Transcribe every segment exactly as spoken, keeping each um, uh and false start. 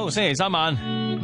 九星期三晚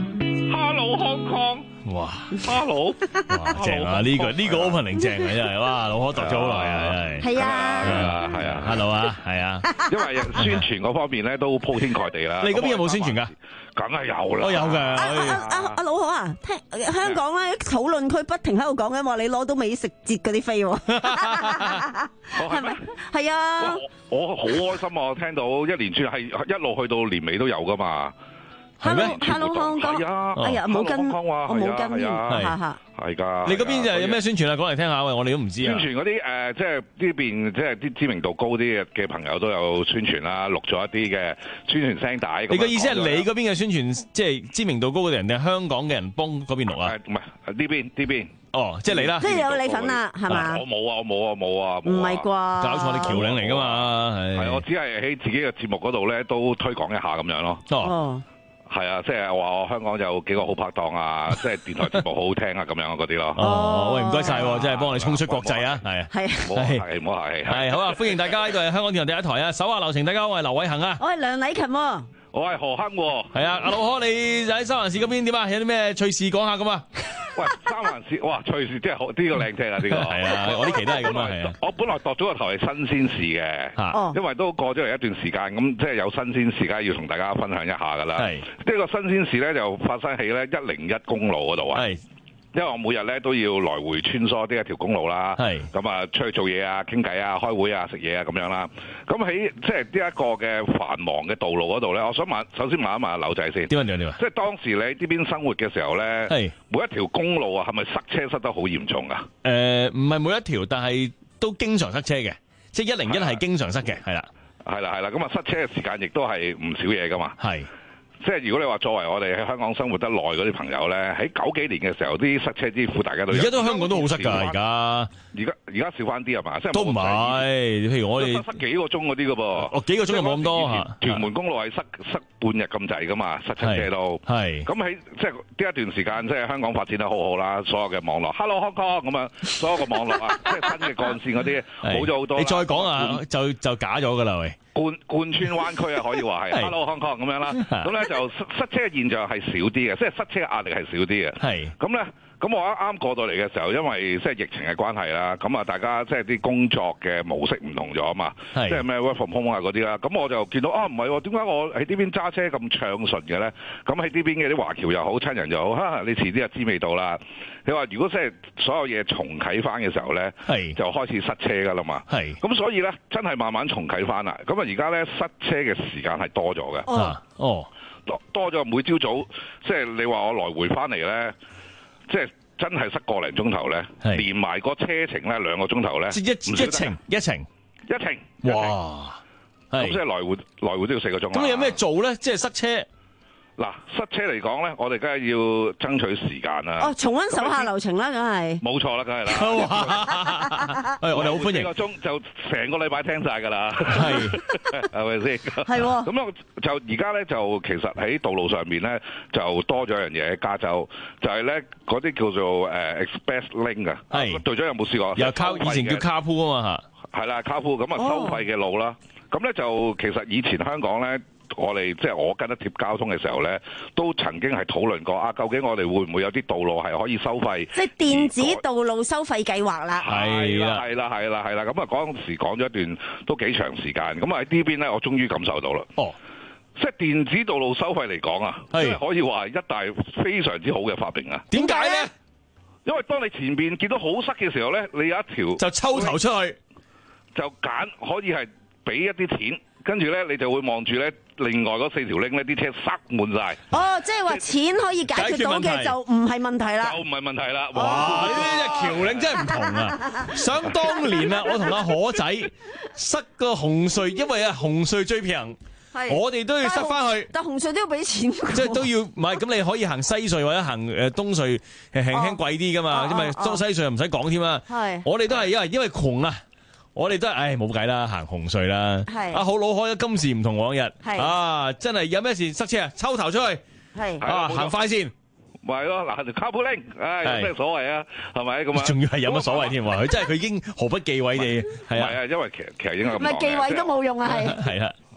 Hello Hong Kong， 哇 Hello， 哇正啊！呢個呢個 opening 正啊，真係哇，老可讀咗好耐啊，真係。 係啊， 係啊，係啊 Hello 啊，係啊。 因為宣傳嗰方面咧都鋪天蓋地啦。 你嗰邊有冇宣傳㗎？ 梗係有啦。 我有㗎。 阿阿阿阿老可啊，聽香港咧討論區不停喺度講緊話，你攞到美食節嗰啲飛喎，係咪？係啊。 我我好開心啊！我聽到一連串係一路去到年尾都有㗎嘛。 係咩 Hello香港， 係啊， 哎呀冇跟，我冇跟添， 係嚇嚇。 係㗎。 你嗰邊就有咩宣傳啊？講嚟聽下喂，我哋都唔知啊。 宣傳嗰啲誒，即係呢邊即係啲知名度高啲嘅嘅朋友都有宣傳啦，錄咗一啲嘅宣傳聲帶。 你嘅意思係你嗰邊嘅宣傳，即係知名度高嘅人定係香港嘅人幫嗰邊錄啊？ 唔係呢邊呢邊。 哦，即係你啦。 即係有你份啦，係嘛？ 我冇啊，我冇啊，冇啊。 唔係啩？ 搞錯，你僑領嚟㗎嘛？ 係，我只係喺自己嘅節目嗰度咧，都推廣一下咁樣咯。 哦。 係啊，即係話我香港有幾個好拍檔啊，即係電台節目好好聽啊，咁樣嗰啲咯。 哦，喂，唔該晒，真係幫我哋衝出國際啊，係啊， 係， 唔好係，唔好係， 係好啊！歡迎大家，呢度係香港電台第一台啊，手下留情，大家好，我係劉偉恒啊， 我係梁禮勤喎， 我係何亨喎， 係啊，阿老可你就喺三藩市嗰邊點啊？有啲咩趣事講下咁啊？ 喂，三環線，哇，隨時真係好，呢個靚聽啊，呢個係啊，我呢期都係咁啊，係啊。 我本來度咗個頭係新鮮事嘅， 嚇， 因為都過咗嚟一段時間，咁即係有新鮮事，梗係要同大家分享一下㗎啦。 係， 呢個新鮮事咧就發生喺咧一零一公路嗰度啊。係。因為我每日咧都要來回穿梭呢一條公路啦，咁啊出去做嘢啊、傾偈啊、開會啊、食嘢啊咁樣啦。咁喺即係呢一個嘅繁忙嘅道路嗰度咧，我想問，首先問一問阿劉仔先。 點啊點啊點啊！ 即係當時你喺呢邊生活嘅時候咧，每一條公路啊，係咪塞車塞得好嚴重啊？ 誒，唔係每一條，但係都經常塞車嘅，即係一零一係經常塞嘅，係啦， 係啦係啦。咁啊塞車嘅時間亦都係唔少嘢噶嘛。係。即係如果你話作為我哋喺香港生活得耐嗰啲朋友咧，喺九幾年嘅時候啲塞車之苦大家都有， 而家都香港都好塞㗎，而家而家而家少翻啲係嘛？即係都唔係，譬如我哋塞幾個鐘嗰啲㗎噃， 哦幾個鐘又冇咁多嚇。 屯門公路係塞塞半日咁滯㗎嘛，塞親車都係。咁喺即係呢一段時間，即係香港發展得好好啦，所有嘅網絡 Hello Hong Kong 咁啊，所有嘅網絡啊，即係新嘅幹線嗰啲好咗好多。你再講啊，就就假咗㗎啦喂。 貫貫穿灣區啊，可以話係 Hello Hong Kong 咁樣啦。咁咧就塞塞車嘅現象係少啲嘅，即係塞車嘅壓力係少啲嘅。係咁咧，咁我啱啱過到嚟嘅時候，因為即係疫情嘅關係啦，咁啊大家即係啲工作嘅模式唔同咗啊嘛，即係咩 work from home 啊嗰啲啦。咁我就見到啊，唔係喎，點解我喺呢邊揸車咁暢順嘅咧？咁喺呢邊嘅啲華僑又好，親人又好，哈！你遲啲就知味道啦。你話如果即係所有嘢重啟翻嘅時候咧，就開始塞車噶啦嘛。係咁，所以咧真係慢慢重啟翻啦。咁啊，而家咧塞車嘅時間係多咗嘅。 哦，哦， 多多咗每朝早，即係你話我來回翻嚟咧，即係真係塞個零鐘頭咧，連埋個車程咧兩個鐘頭咧， 即一一程一程一程。 哇！ 咁即係來回來回都要四個鐘。 咁你有咩做咧？即係塞車。 嗱，塞車嚟講咧，我哋梗係要爭取時間啦。 哦，重溫手下留情啦，梗係。 冇錯啦，梗係啦。誒，我哋好歡迎。四個鐘就成個禮拜聽晒㗎啦。係，係咪先？係喎。咁咧就而家咧就其實喺道路上面咧就多咗樣嘢喺加州，就係咧嗰啲叫做誒 Express Lane 啊。係。隊長有冇試過？ 有卡，以前叫卡鋪啊嘛嚇。 係啦，卡鋪咁啊收費嘅路啦。咁咧就其實以前香港咧。我哋即係我跟得貼交通嘅時候咧，都曾經係討論過啊，究竟我哋會唔會有啲道路係可以收費？ 即係電子道路收費計劃啦。 係啦，係啦，係啦，係啦。咁啊，嗰陣時講咗一段都幾長時間。咁啊喺呢邊咧，我終於感受到啦。哦，即係電子道路收費嚟講啊，即係可以話係一大非常之好嘅發明啊。 點解咧？ 因為當你前邊見到好塞嘅時候咧，你有一條就抽頭出去， 就揀可以係俾一啲錢。跟住咧，你就會望住咧，另外嗰四條 link 咧，啲車塞滿晒。哦， 即係話錢可以解決到嘅就唔係問題啦。 就唔係問題啦。 哇！呢啲橋領真係唔同啊！想當年啊，我同阿可仔塞個紅隧，因為啊紅隧最平，我哋都要塞翻去。 但紅隧都要俾錢。 即係都要，唔係咁你可以行西隧或者行誒東隧，係輕輕貴啲噶嘛，因為東西隧又唔使講添啊。係。我哋都係因為因為窮啊。我哋都係，唉，冇計啦，行紅隧啦。係啊，好老開，今時唔同往日。係啊，真係有咩事塞車啊，抽頭出去。係啊，行快線。 咪係咯，嗱條 carpooling，唉，有咩所謂啊？係咪咁啊？ 仲要係有乜所謂添？佢真係佢已經毫不忌諱地係啊。 係啊，因為其實其實應該咁講。 唔係忌諱都冇用啊，係。 係啊。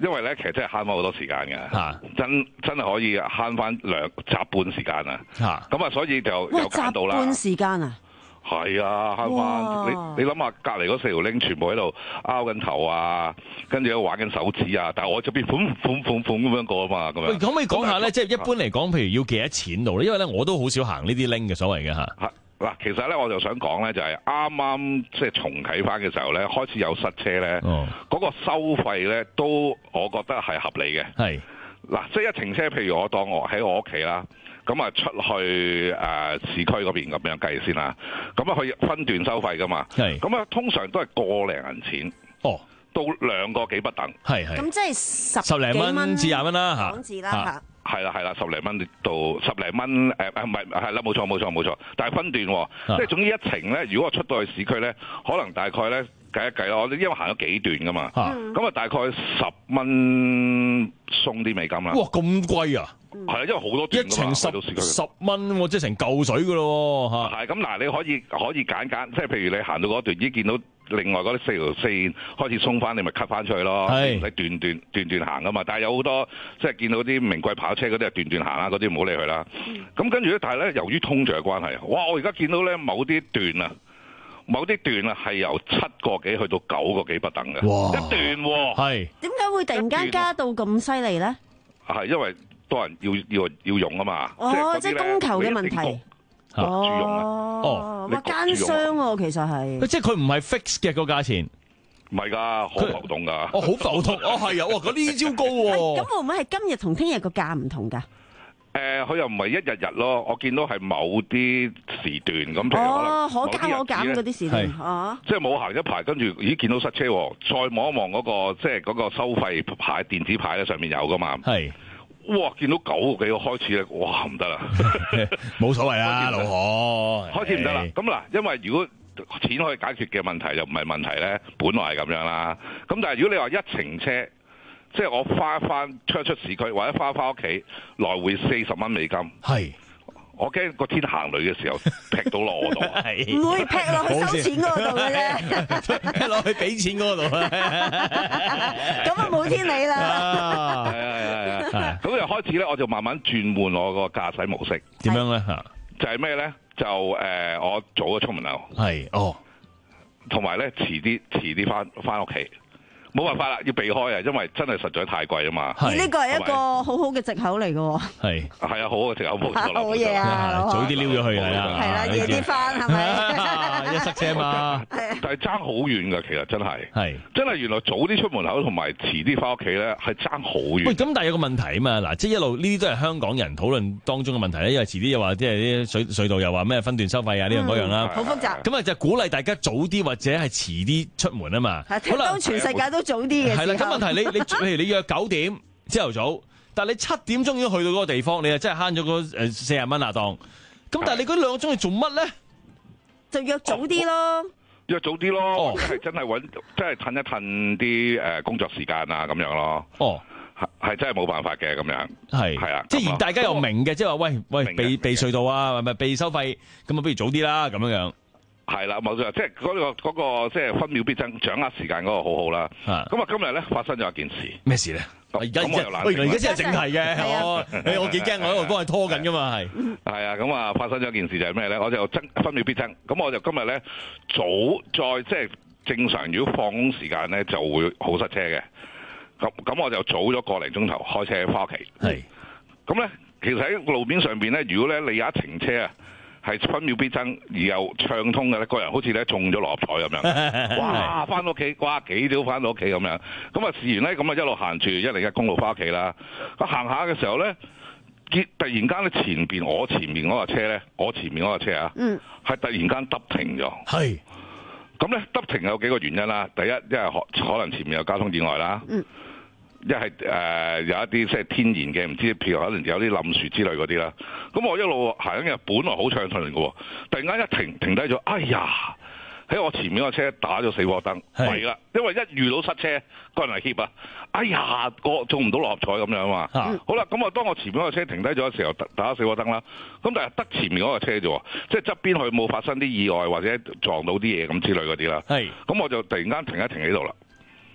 因為咧其實真係慳翻好多時間嘅， 啊、 真真係可以慳翻兩集半時間啊！咁啊，所以就有揀到啦。 集半時間啊！ 係啊，慳翻你你諗下，隔離嗰四條拎全部喺度拗緊頭啊，跟住喺度玩緊手指啊，但係我這邊款款款款咁樣過啊嘛，咁樣。 可唔可以講下咧？即係一般嚟講，譬如要幾多錢度咧？因為咧我都好少行呢啲拎嘅所謂嘅嚇。 嗱，其實咧我就想講咧，就係啱啱即係重啟翻嘅時候咧，開始有塞車咧，嗰、哦、個收費咧都我覺得係合理嘅。係嗱，即係一程車，譬如我當我喺我屋企啦，咁啊出去誒、呃、市區嗰邊咁樣計先啦，咁啊可以分段收費噶嘛。係咁啊，通常都係個零銀錢。哦，到兩個幾不等。係係。咁即係十十零蚊至廿蚊啦嚇。港紙啦嚇。係啦係啦，十零蚊到十零蚊，誒誒唔係係啦，冇錯冇錯冇錯，但係分段，啊、即係總之一程咧，如果我出到去市區咧，可能大概咧計一計咯，我因為行咗幾段噶嘛，咁啊大概十蚊送啲美金啦。哇，咁貴啊！係啊，因為好多段一程十十蚊，即係成嚿水噶咯嚇。係咁嗱，你可以可以揀揀，即係譬如你行到嗰段已經見到。另外嗰啲四條線開始鬆翻，你咪 cut 翻出去咯。你段段段段行噶嘛。但係有好多即係見到啲名貴跑車嗰啲係段段行啦，嗰啲唔好理佢啦。咁跟住咧，但係咧由於通脹嘅關係，哇！我而家見到咧某啲段啊，某啲段啊係由七個幾去到九個幾不等嘅。哇！一段喎。係。點解會突然間加到咁犀利咧？係因為多人要要要用啊嘛。哦，即係供求嘅問題。哦，用哦，哇奸商喎，其實係，即係佢唔係 fix 嘅個價錢，唔係㗎，好浮動㗎，哦，好浮動，哦係啊，哇，嗰呢招高喎，咁會唔會係今日同聽日個價唔同㗎？誒，佢又唔係一日日咯，我見到係某啲時段咁，譬如可能可加可減嗰啲時段，啊，即係冇行一排，跟住咦見到塞車，再望一望嗰個即係嗰個收費牌電子牌咧上面有㗎嘛，係。哇！見到九個幾個開始咧，哇唔得啦，冇所謂啦，老何開始唔得啦。咁嗱，因為如果錢可以解決嘅問題就唔係問題咧，本來係咁樣啦。咁但係如果你話一程車，即係我花一翻出出市區，或者花翻屋企來回四十蚊美金，係。我驚個天行雷嘅時候劈到落我度，唔會劈落去收錢嗰度嘅啫，劈落去俾錢嗰度，咁啊冇天理啦。係啊係係，咁就開始咧，我就慢慢轉換我個駕駛模式。點樣咧？嚇，就係咩咧？就誒、呃，我早咗出門口，係哦，同埋咧遲啲遲啲翻翻屋企。冇辦法啦，要避開啊，因為真係實在太貴啊嘛。而呢個係一個好好嘅藉口嚟嘅喎。係係啊，好好嘅藉口冇錯啦。好嘢啊！早啲撩咗去係啦。係啦，夜啲翻係咪？一塞車嘛。但係爭好遠㗎，其實真係。係。真係原來早啲出門口同埋遲啲翻屋企咧，係爭好遠。喂，咁但係有個問題啊嘛，嗱，即係一路呢啲都係香港人討論當中嘅問題咧，因為遲啲又話即係啲隧隧道又話咩分段收費啊呢樣嗰樣啦。好複雜。咁啊就鼓勵大家早啲或者係遲啲出門啊嘛。係。當全世界都早啲嘅時候，係啦，咁問題你你譬如你約九點朝頭早，但係你七點鐘已經去到嗰個地方，你就真係慳咗嗰誒四十蚊啊當。咁但係你嗰兩個鐘係做乜咧？就約早啲咯、哦，約早啲咯，哦、係真係揾，真係褪一褪啲誒工作時間啊咁樣咯。哦，係係真係冇辦法嘅咁樣。係係啊，即係而大家又明嘅，即係話喂喂避避隧道啊，係咪避收費？咁啊，不如早啲啦咁樣樣。係啦，冇錯，即係嗰、那個嗰、那個即係分秒必爭，掌握時間嗰個好好啦。咁啊，今日咧發生咗一件事，咩事咧？而家喂，而家先係正題嘅，我誒我幾驚，我喺度幫佢拖緊噶嘛，係。係啊，咁啊發生咗一件事就係咩咧？我就爭分秒必爭，咁我就今日咧早再即係正常，如果放工時間咧就會好塞車嘅。咁咁我就早咗個零鐘頭開車翻屋企。係。咁咧，其實喺路面上邊咧，如果咧你有一程車啊，係分秒必爭而又暢通嘅咧，個人好似咧中咗六合彩咁樣，哇！翻到屋企，哇幾早翻到屋企咁樣。咁啊，試完咧，咁啊一路行住一零一公路翻屋企啦。咁行下嘅時候咧，突然間咧前邊我前面嗰架車咧，我前面嗰架車啊，嗯，係突然間急停咗。係。咁咧急停有幾個原因啦。第一，因為可可能前面有交通意外啦。嗯。一係誒有一啲即係天然嘅，唔知譬如可能有啲冧樹之類嗰啲啦。咁我一路行緊嘅，本來好暢順嘅喎，突然間一停停低咗，哎呀！喺我前面個車打咗死火燈，係啦，因為一遇到塞車，個人係怯啊，哎呀，個中唔到六合彩咁樣嘛。嗯、好啦，咁我當我前面個車停低咗嘅時候，打咗死火燈啦。咁但係得前面嗰個車啫喎，即係側邊佢冇發生啲意外或者撞到啲嘢咁之類嗰啲啦。係，咁我就突然間停一停喺度啦。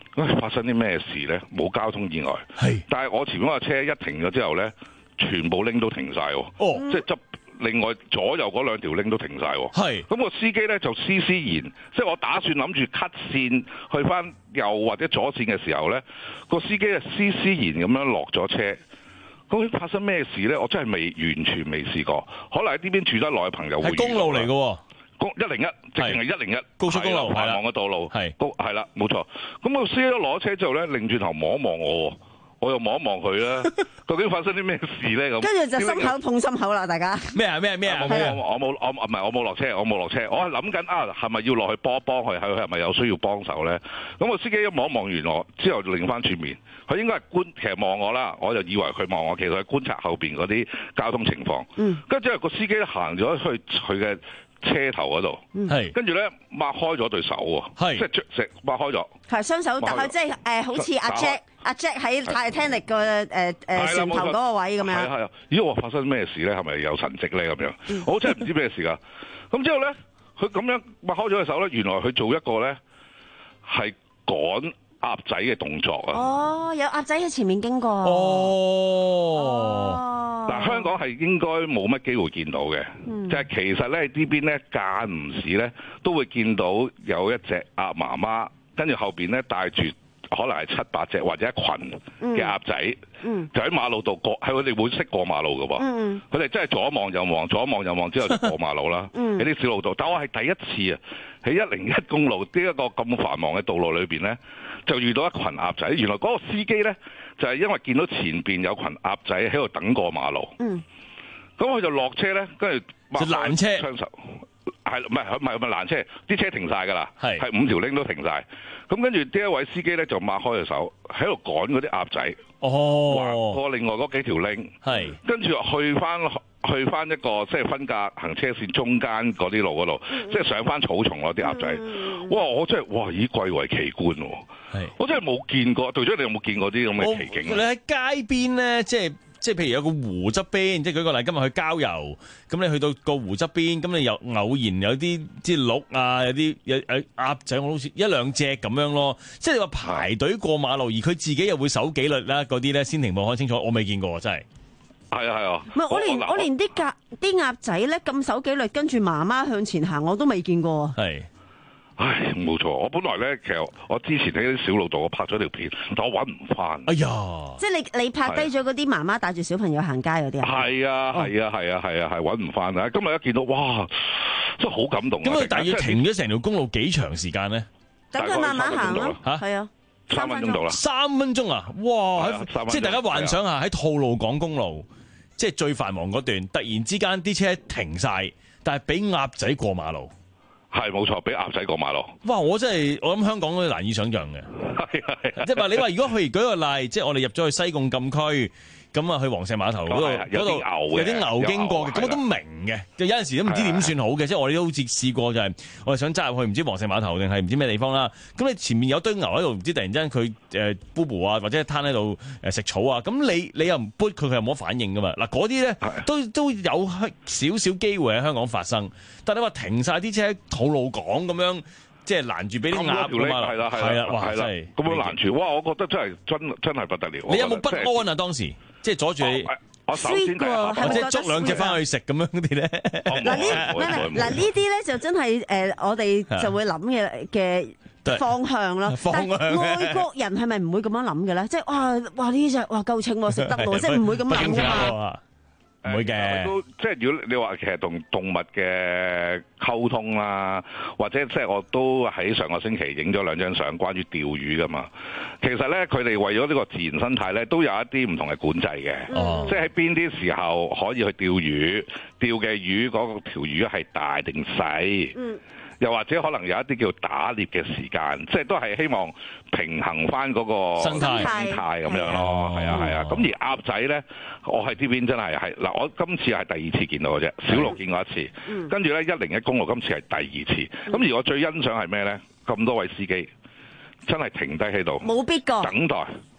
發生啲咩事咧？冇交通意外， 係， 但係我前面嗰架車一停咗之後咧，全部拎都停晒喎， 哦， 即係執另外左右嗰兩條拎都停晒喎， 係。 咁個司機咧就斯斯然，即係我打算諗住 cut 線去翻右或者左線嘅時候咧，個司機係斯斯然咁樣落咗車。究竟發生咩事咧？我真係未完全未試過，可能喺呢邊住得耐嘅朋友會。 係公路嚟嘅， 公一零一，直情係一零一高速公路， 繁忙嘅道路， 係， 係啦，冇錯。咁個司機攞咗車之後咧，擰轉頭望一望我。我又望一望佢啦，究竟發生啲咩事咧？咁跟住就心口碰心口啦，大家咩啊咩啊咩啊！ 我冇我冇我唔係我冇落車，我冇落車，我係諗緊啊，係咪要落去幫一幫佢？係佢係咪有需要幫手咧？咁個司機一望一望完我之後，就擰翻轉面，佢應該係觀其實望我啦，我就以為佢望我，其實係觀察後邊嗰啲交通情況。嗯，跟住之後個司機行咗去佢嘅車頭嗰度，係跟住咧擘開咗對手喎，係即係食擘開咗， 係雙手搭開，即係誒好似阿 Jack 阿 Jack 喺Titanic個誒誒船頭嗰個位咁樣。係係啊！ 咦？我發生咩事咧？係咪有神跡咧？咁樣，嗯、我真係唔知咩事㗎。咁之後咧，佢咁樣擘開咗對手咧，原來佢做一個咧係趕鴨仔嘅動作啊！ 哦，有鴨仔喺前面經過。 哦， 嗱、哦，香港係應該冇乜機會見到嘅，嗯、就係其實咧呢邊咧間唔時咧都會見到有一隻鴨媽媽，跟住後邊咧帶住可能係七八隻或者一群嘅鴨仔，嗯、就喺馬路度過，係佢哋會識過馬路嘅喎。佢哋、嗯、真係左望右望，左望右望之後就過馬路啦。喺啲、嗯、小路度，但我係第一次啊，喺一零一公路呢一個咁繁忙嘅道路裏邊咧，就遇到一群鴨仔。原來嗰個司機咧就係、是、因為見到前邊有群鴨仔喺度等過馬路，咁佢、嗯、就落車咧，跟住就攔車， 係唔係唔係唔係攔車？啲車停晒㗎啦，係是五條拎都停晒。咁跟住呢一位司機咧就擘開隻手喺度趕嗰啲鴨仔， 哦， 橫過另外嗰幾條拎，係是跟住去翻去翻一個即係分隔行車線中間嗰啲路嗰度，即係、嗯、上翻草叢嗰啲鴨仔。嗯、哇！我真係哇，咦貴為奇觀喎！是我真係冇見過。隊長，你有冇見過啲咁嘅奇景？ 你喺街邊咧，即係。即係譬如有個湖側邊，即係舉個例，今日去郊遊，咁你去到個湖側邊，咁你又偶然有啲即係鹿啊，有啲有有鴨仔，我好似一兩隻咁樣咯。即係你話排隊過馬路，而佢自己又會守紀律啦，嗰啲咧先停步看清楚，我未見過，真係。 係啊係啊。 唔係我連我，我連啲鴿啲鴨仔咧咁守紀律，跟住媽媽向前行，我都未見過。係。 唉，冇錯，我本來咧，其實我之前喺啲小路度，我拍咗條片，但我揾唔翻。哎呀！ 即係你你拍低咗嗰啲媽媽帶住小朋友行街嗰啲啊？ 係啊係啊係啊係啊係揾唔翻啊！今日一見到，哇，真係好感動。 咁佢大約停咗成條公路幾長時間咧？ 等佢慢慢行咯。嚇，係啊， 三分鐘到啦。 三分鐘啊！哇！即係大家幻想下喺吐露港公路，即係最繁忙嗰段，突然之間啲車停晒，但係俾鴨仔過馬路。 係冇錯，俾鴨仔過馬路。 哇！我真係我諗香港都難以想像嘅。係係，即係話你話如果譬如舉個例，即係我哋入咗去西貢禁區，咁啊去黃石碼頭嗰度嗰度有啲牛經過嘅，咁我都明嘅。就有陣時都唔知點算好嘅，即係我哋都好似試過就係我哋想揸入去唔知黃石碼頭定係唔知咩地方啦。咁你前面有堆牛喺度，唔知突然之間佢誒 boo boo 啊，或者攤喺度誒食草啊，咁你你又唔 boot 佢，佢又冇反應噶嘛？嗱，嗰啲咧都都有少少機會喺香港發生。但係你話停晒啲車喺吐露港咁樣，即係攔住俾啲鴨㗎嘛？ 係啦係啦，哇！真係咁樣攔住，哇！我覺得真係真真係不得了。 你有冇不安啊？當時即係阻住你， 我首先或者捉兩隻翻去食咁樣嗰啲咧。 嗱呢嗱呢啲咧就真係誒，我哋就會諗嘅嘅方向咯。但係外國人係咪唔會咁樣諗嘅咧？即係哇哇呢隻哇夠稱喎，食得喎，即係唔會咁諗㗎嘛。 唔會嘅， 都即係如果你話其實同動物嘅溝通啦，或者即係我都喺上個星期影咗兩張相關於釣魚噶嘛。其實咧，佢哋為咗呢個自然生態咧，都有一啲唔同嘅管制嘅。哦、即係喺邊啲時候可以去釣魚，釣嘅魚嗰個條魚係大定細。嗯又或者可能有一啲叫打獵嘅時間，即係都係希望平衡翻嗰個生態生態咁樣咯。係啊係啊。咁而鴨仔咧，我喺呢邊真係係嗱，我今次係第二次見到嘅啫，小路見過一次，跟住咧一零一公路今次係第二次。咁而我最欣賞係咩咧？咁多位司機真係停低喺度， 冇必過等待。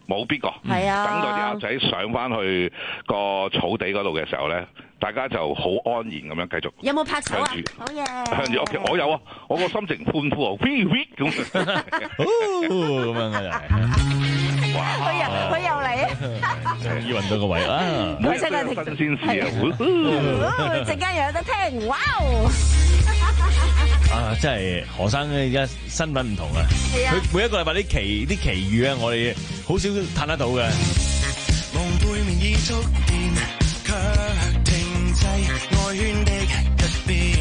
冇邊個。 係啊， 等到啲鴨仔上翻去個草地嗰度嘅時候咧，大家就好安然咁樣繼續。 有冇拍手啊？好嘢！ 向住屋企，我有啊，我個心情歡呼啊 ，wee wee 咁， 咁樣嘅就係。 哇！佢又佢又嚟啊！ 以揾到個位啊！ 每日都有新鮮事啊！ 陣間又有得聽，哇！ 啊，真係何生咧，而家身份唔同啊！佢每一個禮拜啲奇啲奇遇啊，我哋好少嘆得到嘅。 夢背面已觸電，卻停滯外圈的一邊，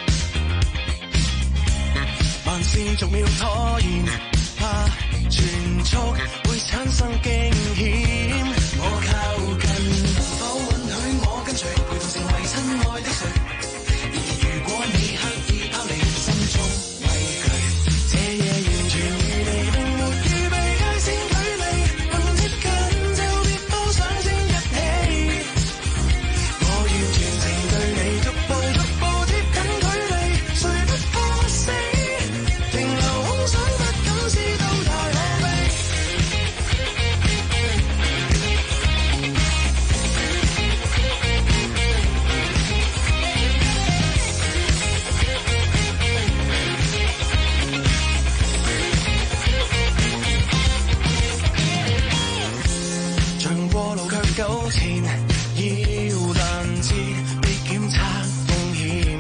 慢線逐秒拖延，怕全速會產生驚險。我靠近，能否允許我跟隨，陪同成為親愛的誰？然而如果你刻意拋離心中畏懼，這夜完全與你並沒預備界線距離，能接近就別多想先一起。我願全程對你逐步逐步貼近距離，誰不怕死？停留空想不敢知道太可悲。像過路卻糾纏，要攔截被檢測風險。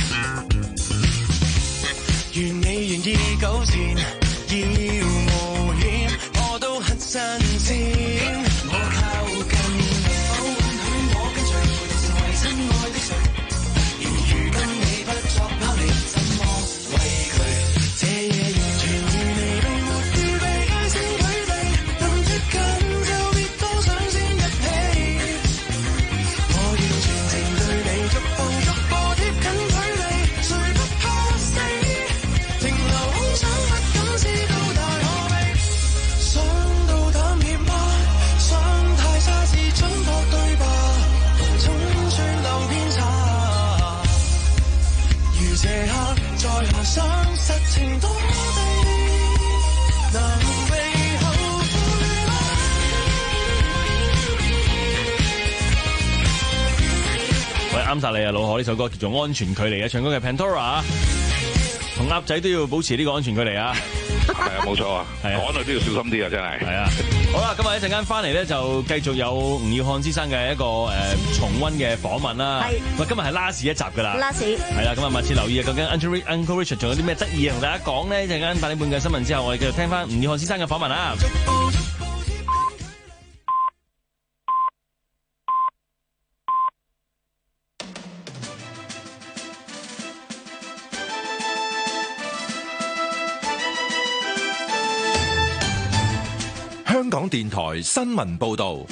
願你願意糾纏，要冒險，我都很新鮮。我靠近，能否允許我跟隨，陪同成為親愛的誰？然而如今你不作拋離，怎麼畏懼？這夜完全與你並沒預備界線距離，能接近就別多想先一起。我願全程對你逐步逐步貼近距離，誰不怕死？停留空想不敢知道太可悲。想到膽怯嗎？想太差是準確對吧？總算留偏差。如這刻在下想實情多地能被後悔嗎？ 喂，啱晒你啊，老何！呢首歌叫做《安全距離》嘅，唱歌嘅 Pandora， 同鴨仔都要保持呢個安全距離啊！ 係啊，冇錯啊， 係啊講到都要小心啲啊，真係。 係啊，好啦，今日一陣間翻嚟咧，就繼續有吳耀漢先生嘅一個誒、呃、重溫嘅訪問啦。 係， 喂，今日係 last 一集噶啦。 last 係啦，咁啊，密切留意啊，究竟 Uncle Uncle Richard 仲有啲咩得意同大家講咧？一陣間八點半嘅新聞之後，我哋繼續聽翻吳耀漢先生嘅訪問啦。 香港電台新聞報道，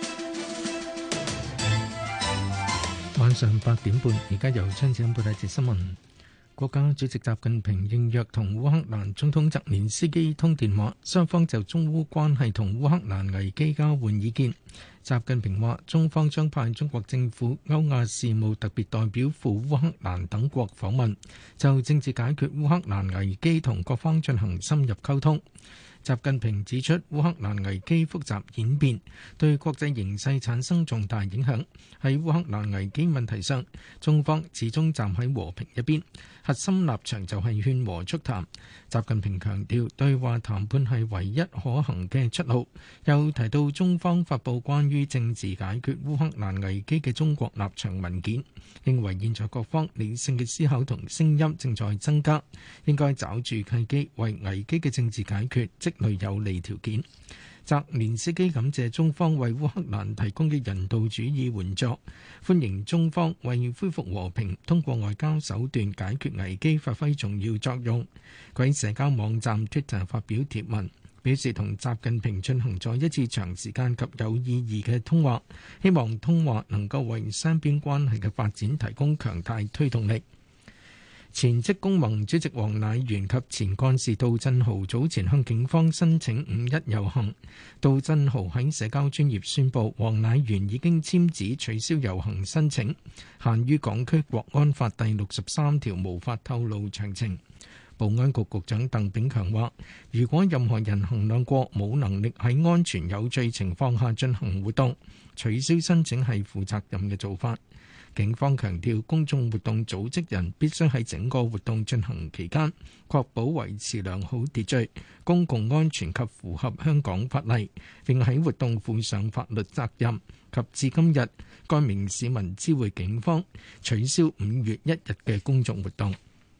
晚上八點半，而家由張子欣報第一節新聞。國家主席習近平應約同烏克蘭總統澤連斯基通電話，雙方就中烏關係同烏克蘭危機交換意見。習近平話，中方將派中國政府歐亞事務特別代表赴烏克蘭等國訪問，就政治解決烏克蘭危機同各方進行深入溝通。習近平指出，烏克蘭危機複雜演變，對國際形勢產生重大影響。喺烏克蘭危機問題上，中方始終站喺和平一邊，核心立場就係勸和促談。習近平強調，對話談判係唯一可行嘅出路。又提到中方發布關於政治解決烏克蘭危機嘅中國立場文件，認為現在各方理性嘅思考同聲音正在增加，應該抓住契機，為危機嘅政治解決積累有利條件。澤連斯基感謝中方為烏克蘭提供嘅人道主義援助，歡迎中方為恢復和平通過外交手段解決危機發揮重要作用。佢喺社交網站 Twitter 發表貼文，表示同習近平進行咗一次長時間及有意義嘅通話，希望通話能夠為雙邊關係嘅發展提供強大推動力。前職工盟主席黃乃元及前幹事杜振豪早前向警方申請五一遊行。杜振豪喺社交專頁宣布，黃乃元已經簽紙取消遊行申請，限於港區國安法第六十三條，無法透露詳情。 保安局局長鄧炳強話，如果任何人衡量過冇能力喺安全有序情況下進行活動，取消申請係負責任嘅做法。警方強調，公眾活動組織人必須喺整個活動進行期間，確保維持良好秩序、公共安全及符合香港法例，並喺活動負上法律責任。及至今日，該名市民知會警方取消五月一日嘅公眾活動。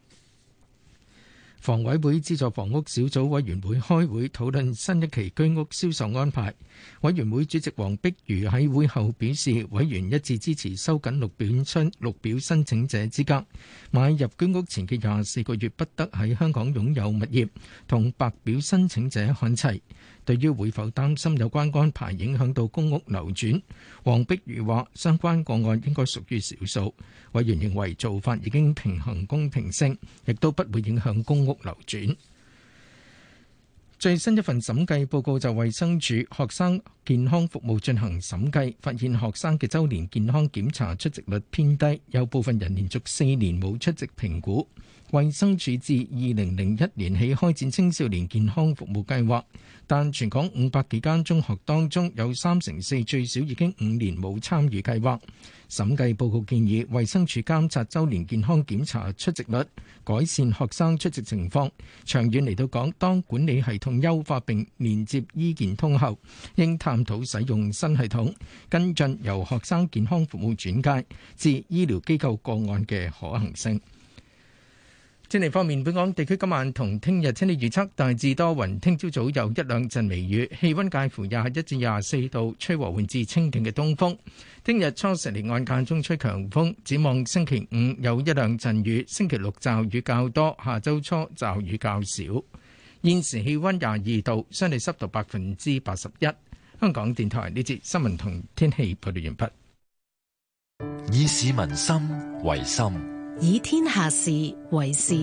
房委會資助房屋小組委員會開會討論新一期居屋銷售安排。委員會主席黃碧如喺會後表示，委員一致支持收緊綠表申綠表申請者資格，買入居屋前嘅廿四個月不得喺香港擁有物業，同白表申請者看齊。對於會否擔心有關安排影響到公屋流轉，黃碧如話相關個案應該屬於少數。委員認為做法已經平衡公平性，亦都不會影響公屋流轉。最新一份審計報告就衛生署學生健康服務進行審計，發現學生嘅週年健康檢查出席率偏低，有部分人連續四年冇出席評估。衛生署自二零零一年起開展青少年健康服務計劃，但全港五百幾間中學當中有三成四最少已經五年冇參與計劃。審計報告建議衛生署監察週年健康檢查出席率，改善學生出席情況。長遠嚟到講，當管理系統優化並連接醫健通後，應探討使用新系統，跟進由學生健康服務轉介至醫療機構個案嘅可行性。天氣方面，本港地區今晚同聽日天氣預測大致多雲，聽朝早有一兩陣微雨，氣溫介乎廿一至廿四度，吹和緩至清勁嘅東風。聽日初時離岸間中吹強風，展望星期五有一兩陣雨，星期六驟雨較多，下周初驟雨較少。現時氣溫廿二度，相對濕度百分之八十一。香港電台呢節新聞同天氣報道完畢。 以市民心為心， 以天下事為事。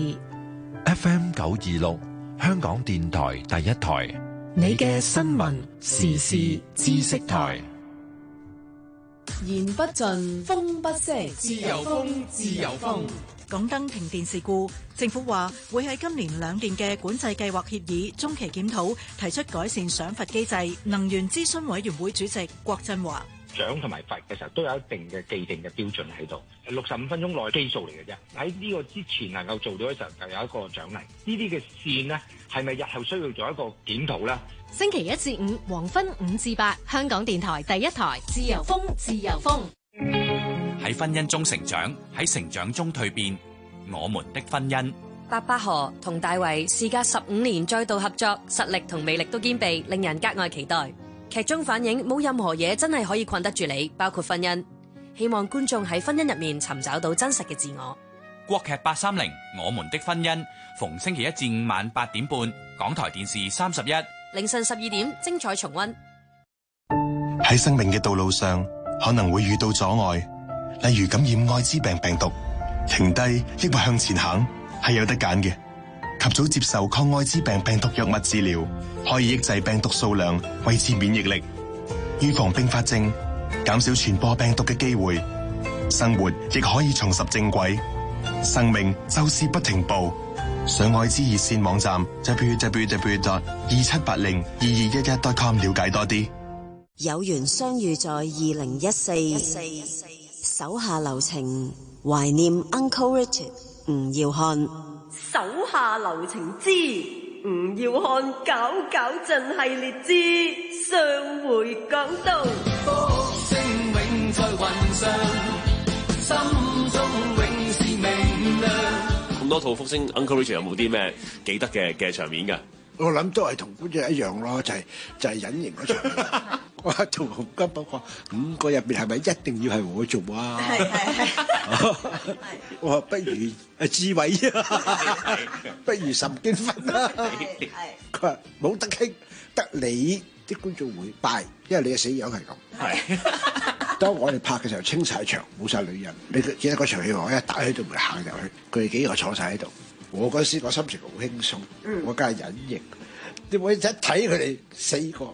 F M 九二六，香港電台第一台， 你嘅新聞時事知識台。 言不盡，風不息， 自由風，自由風。 港燈停電事故，政府話會喺今年兩電嘅管制計劃協議中期檢討，提出改善賞罰機制。能源諮詢委員會主席郭振華。 獎同埋罰嘅時候都有一定嘅既定嘅標準喺度，六十五分鐘內基數嚟嘅啫。喺呢個之前能夠做到嘅時候，就有一個獎勵。呢啲嘅線呢，係咪日後需要做一個檢討呢？ 星期一至五黃昏五至八，香港電台第一台，自由風，自由風。 喺婚姻中成長，喺成長中蛻變，我們的婚姻。 白百何同大衛事隔十五年再度合作，實力同魅力都兼備，令人格外期待。劇中反映冇任何嘢真係可以困得住你，包括婚姻。希望觀眾喺婚姻入面尋找到真實嘅自我。 國劇八三零，我們的婚姻，逢星期一至五晚八點半，港台電視三十一， 凌晨十二點精彩重溫。 喺生命嘅道路上，可能會遇到阻礙，例如感染艾滋病病毒，停低抑或向前行，係有得揀嘅。及早接受抗艾滋病病毒藥物治療，可以抑制病毒數量，維持免疫力，預防併發症，減少傳播病毒嘅機會。生活亦可以重拾正軌，生命就是不停步。上愛滋熱線網站 double-u double-u double-u 點二七八零二二一一 點 com 了解多啲。 有緣相遇在二零一四，手下留情，懷念 Uncle Richard 吳耀漢。 手下留情之吳耀漢搞搞震系列之上回講道。 福星永在雲上，心中永是明亮。 咁多套福星 Uncle Richard 有冇啲咩記得嘅嘅場面㗎？ 我諗都係同嗰隻一樣咯，就係、是、就係、是、隱形嗰場。我同洪金寶講：五個入邊係咪一定要係我做啊？係係係。我話不如誒志偉啊，不如岑建勳啦。係。佢話冇得傾，得你啲觀眾會拜，因為你嘅死樣係咁。係。當我哋拍嘅時候清晒場，冇晒女人。你記得嗰場戲我一打開道門行入去，佢哋幾個坐晒喺度。我嗰時個心情好輕鬆，嗯、我梗係隱形。你會一睇佢哋四個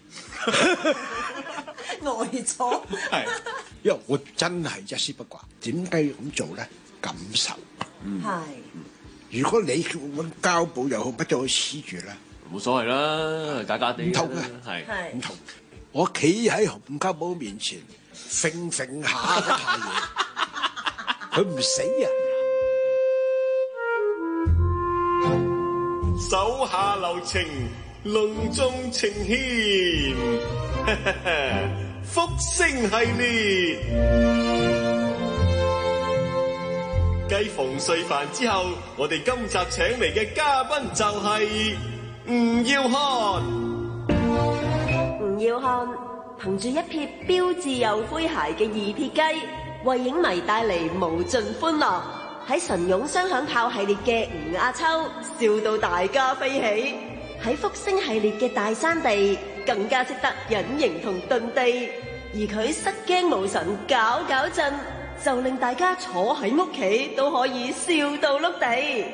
呆咗， 係因為我真係一絲不掛。點解要咁做咧？感受， 係、嗯、 如果你揾膠布又好，乜都可以黐住啦， 冇所謂啦，假假地唔同嘅， 係唔同。我企喺紅膠布面前，揈揈下嗰下嘢，佢唔死啊！ 手下留情，隆重呈獻，福星系列。繼馮瑞凡之後，我哋今集請嚟嘅嘉賓就係吳耀漢。 吳耀漢憑住一撇標緻又詼諧嘅二撇雞，為影迷帶嚟無盡歡樂。喺神勇雙響炮系列嘅吳亞秋，笑到大家飛起；喺福星系列嘅大山地，更加識得隱形同遁地。而佢失驚無神搞搞震，就令大家坐喺屋企都可以笑到碌地。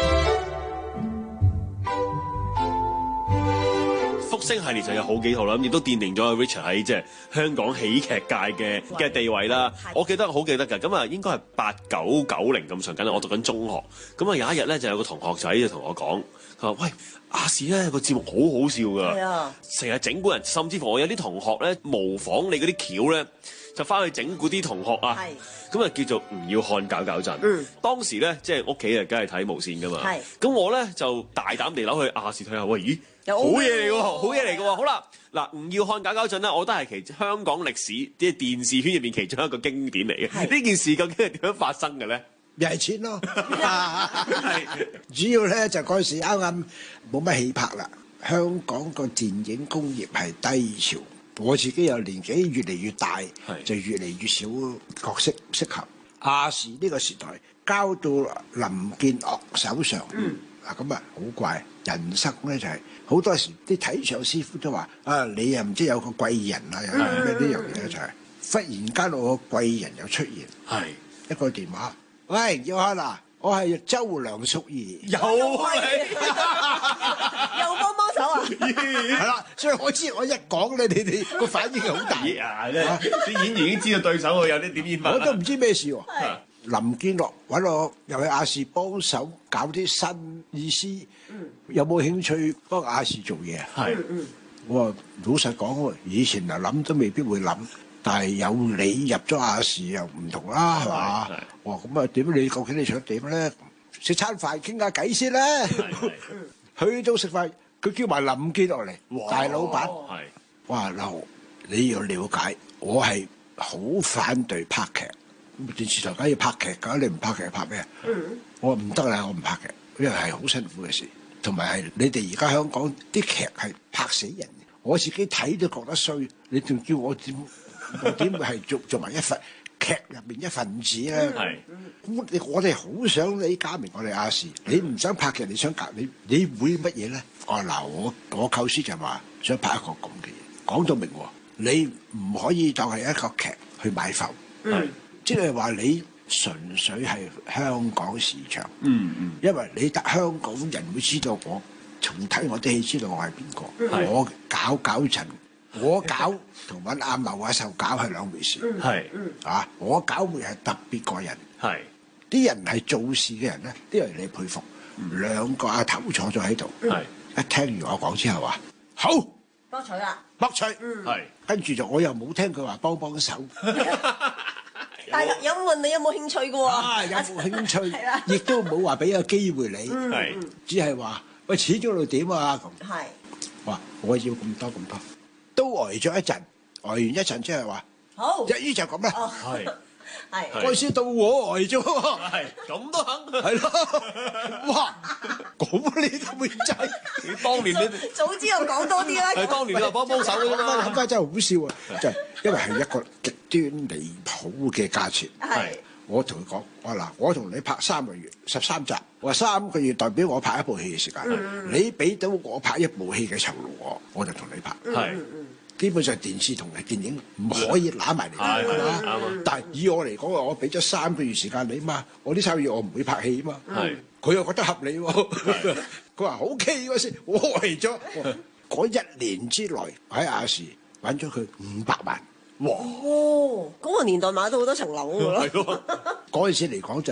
福星系列就有好幾套啦，咁亦都奠定咗 Richard 喺即係香港喜劇界嘅嘅地位啦。我記得好記得㗎，咁啊應該係八九九零咁上緊，我讀緊中學。咁啊有一日咧就有個同學仔就同我講，佢話：喂，亞視咧個節目好好笑㗎，成日整蠱人，甚至乎我有啲同學咧模仿你嗰啲橋咧，就翻去整蠱啲同學啊。咁啊叫做吳耀漢搞搞震。嗯、當時咧即係屋企啊，梗係睇無線㗎嘛。咁我咧就大膽地扭去亞視睇下，喂，咦？好嘢嚟喎，好嘢嚟嘅喎。好啦，嗱，吳耀漢搞搞震咧，我覺得係其香港歷史即係電視圈入邊其中一個經典嚟嘅。呢件事究竟係點樣發生嘅咧？ 又係錢咯，係主要咧就嗰時啱啱冇乜戲拍啦，香港個電影工業係低潮，我自己又年紀越嚟越大，就越嚟越少角色適合。亞視呢個時代交到林建岳手上。嗯啊咁啊，好怪！人生咧就係、是、好多時啲睇相師傅都話：啊，你又唔知有個貴人啊，有咩呢樣嘢就係、是、忽然間我個貴人又出現，係一個電話，喂，耀漢啊，我係周梁淑怡， 有你， 又幫幫手啊！ 係啦，所以我知我一講咧，你哋個反應係好大啊！啲演員已經知道對手會有啲點演法， 我都唔知咩事喎。林建樂揾我又去亞視幫手搞啲新意思，嗯、有冇興趣幫亞視做嘢啊？係，我話老實講，以前啊諗都未必會諗，但係有你入咗亞視又唔同啦，係嘛？我話咁啊，點你究竟你想點咧？食餐飯傾下偈先啦。去到食飯，佢叫埋林建落嚟，大老闆。係，哇嗱，你要了解，我係好反對拍劇。電視台梗要拍劇㗎，你唔拍劇拍咩啊？嗯、我話唔得啦，我唔拍劇，因為係好辛苦嘅事，同埋係你哋而家香港啲劇係拍死人嘅，我自己睇都覺得衰，你仲叫我點點會係做做埋一份劇入面一份子咧？係、嗯，咁我哋好想李家明，我哋亞視，你唔想拍劇，你想夾你，你會乜嘢咧？我話嗱，我我構思就係話想拍一個咁嘅嘢，講到明喎，你唔可以當係一個劇去買埠。嗯。即係話你純粹係香港市場，嗯嗯，因為你得香港人會知道我，重睇我啲戲知道我係邊個，嗯、我搞搞震，我搞同揾阿茂阿壽搞係兩回事，係、嗯，啊，我搞會係特別過人，係，啲人係做事嘅人咧，啲人你佩服，嗯、兩個阿頭坐咗喺度，係，一聽完我講之後話，好， 博取啦， 博取，嗯，係，跟住就我又冇聽佢話幫幫手。 但係有問你有冇興趣嘅喎？ 啊，有冇興趣？亦都冇話俾個機會你，係、嗯、只係話喂，始終度點啊咁。係話我要咁多咁多，都呆咗一陣，呆完一陣即係話好，一於就咁啦。係係嗰時到我呆咗，係咁都肯係咯。哇！咁你都會制？ 你當年你早知道講多啲啦。 係當年就幫幫手㗎嘛。 咁家真係好笑啊！就係因為係一個極端離譜嘅價錢。係我同佢講，我話嗱，我同你拍三個月十三集，我話三個月代表我拍一部戲嘅時間。嗯、你俾到我拍一部戲嘅酬勞，我我就同你拍。係、嗯、基本上電視同埋電影唔可以攬埋嚟㗎嘛。但係以我嚟講，我俾咗三個月時間你嘛，我呢三個月我唔會拍戲啊嘛。係佢又覺得合理喎。佢話 O K 嗰時，我為咗嗰一年之內喺亞視揾咗佢五百萬。哇！ 哦，嗰、那個年代買到好多層樓㗎咯。嗰陣時嚟講就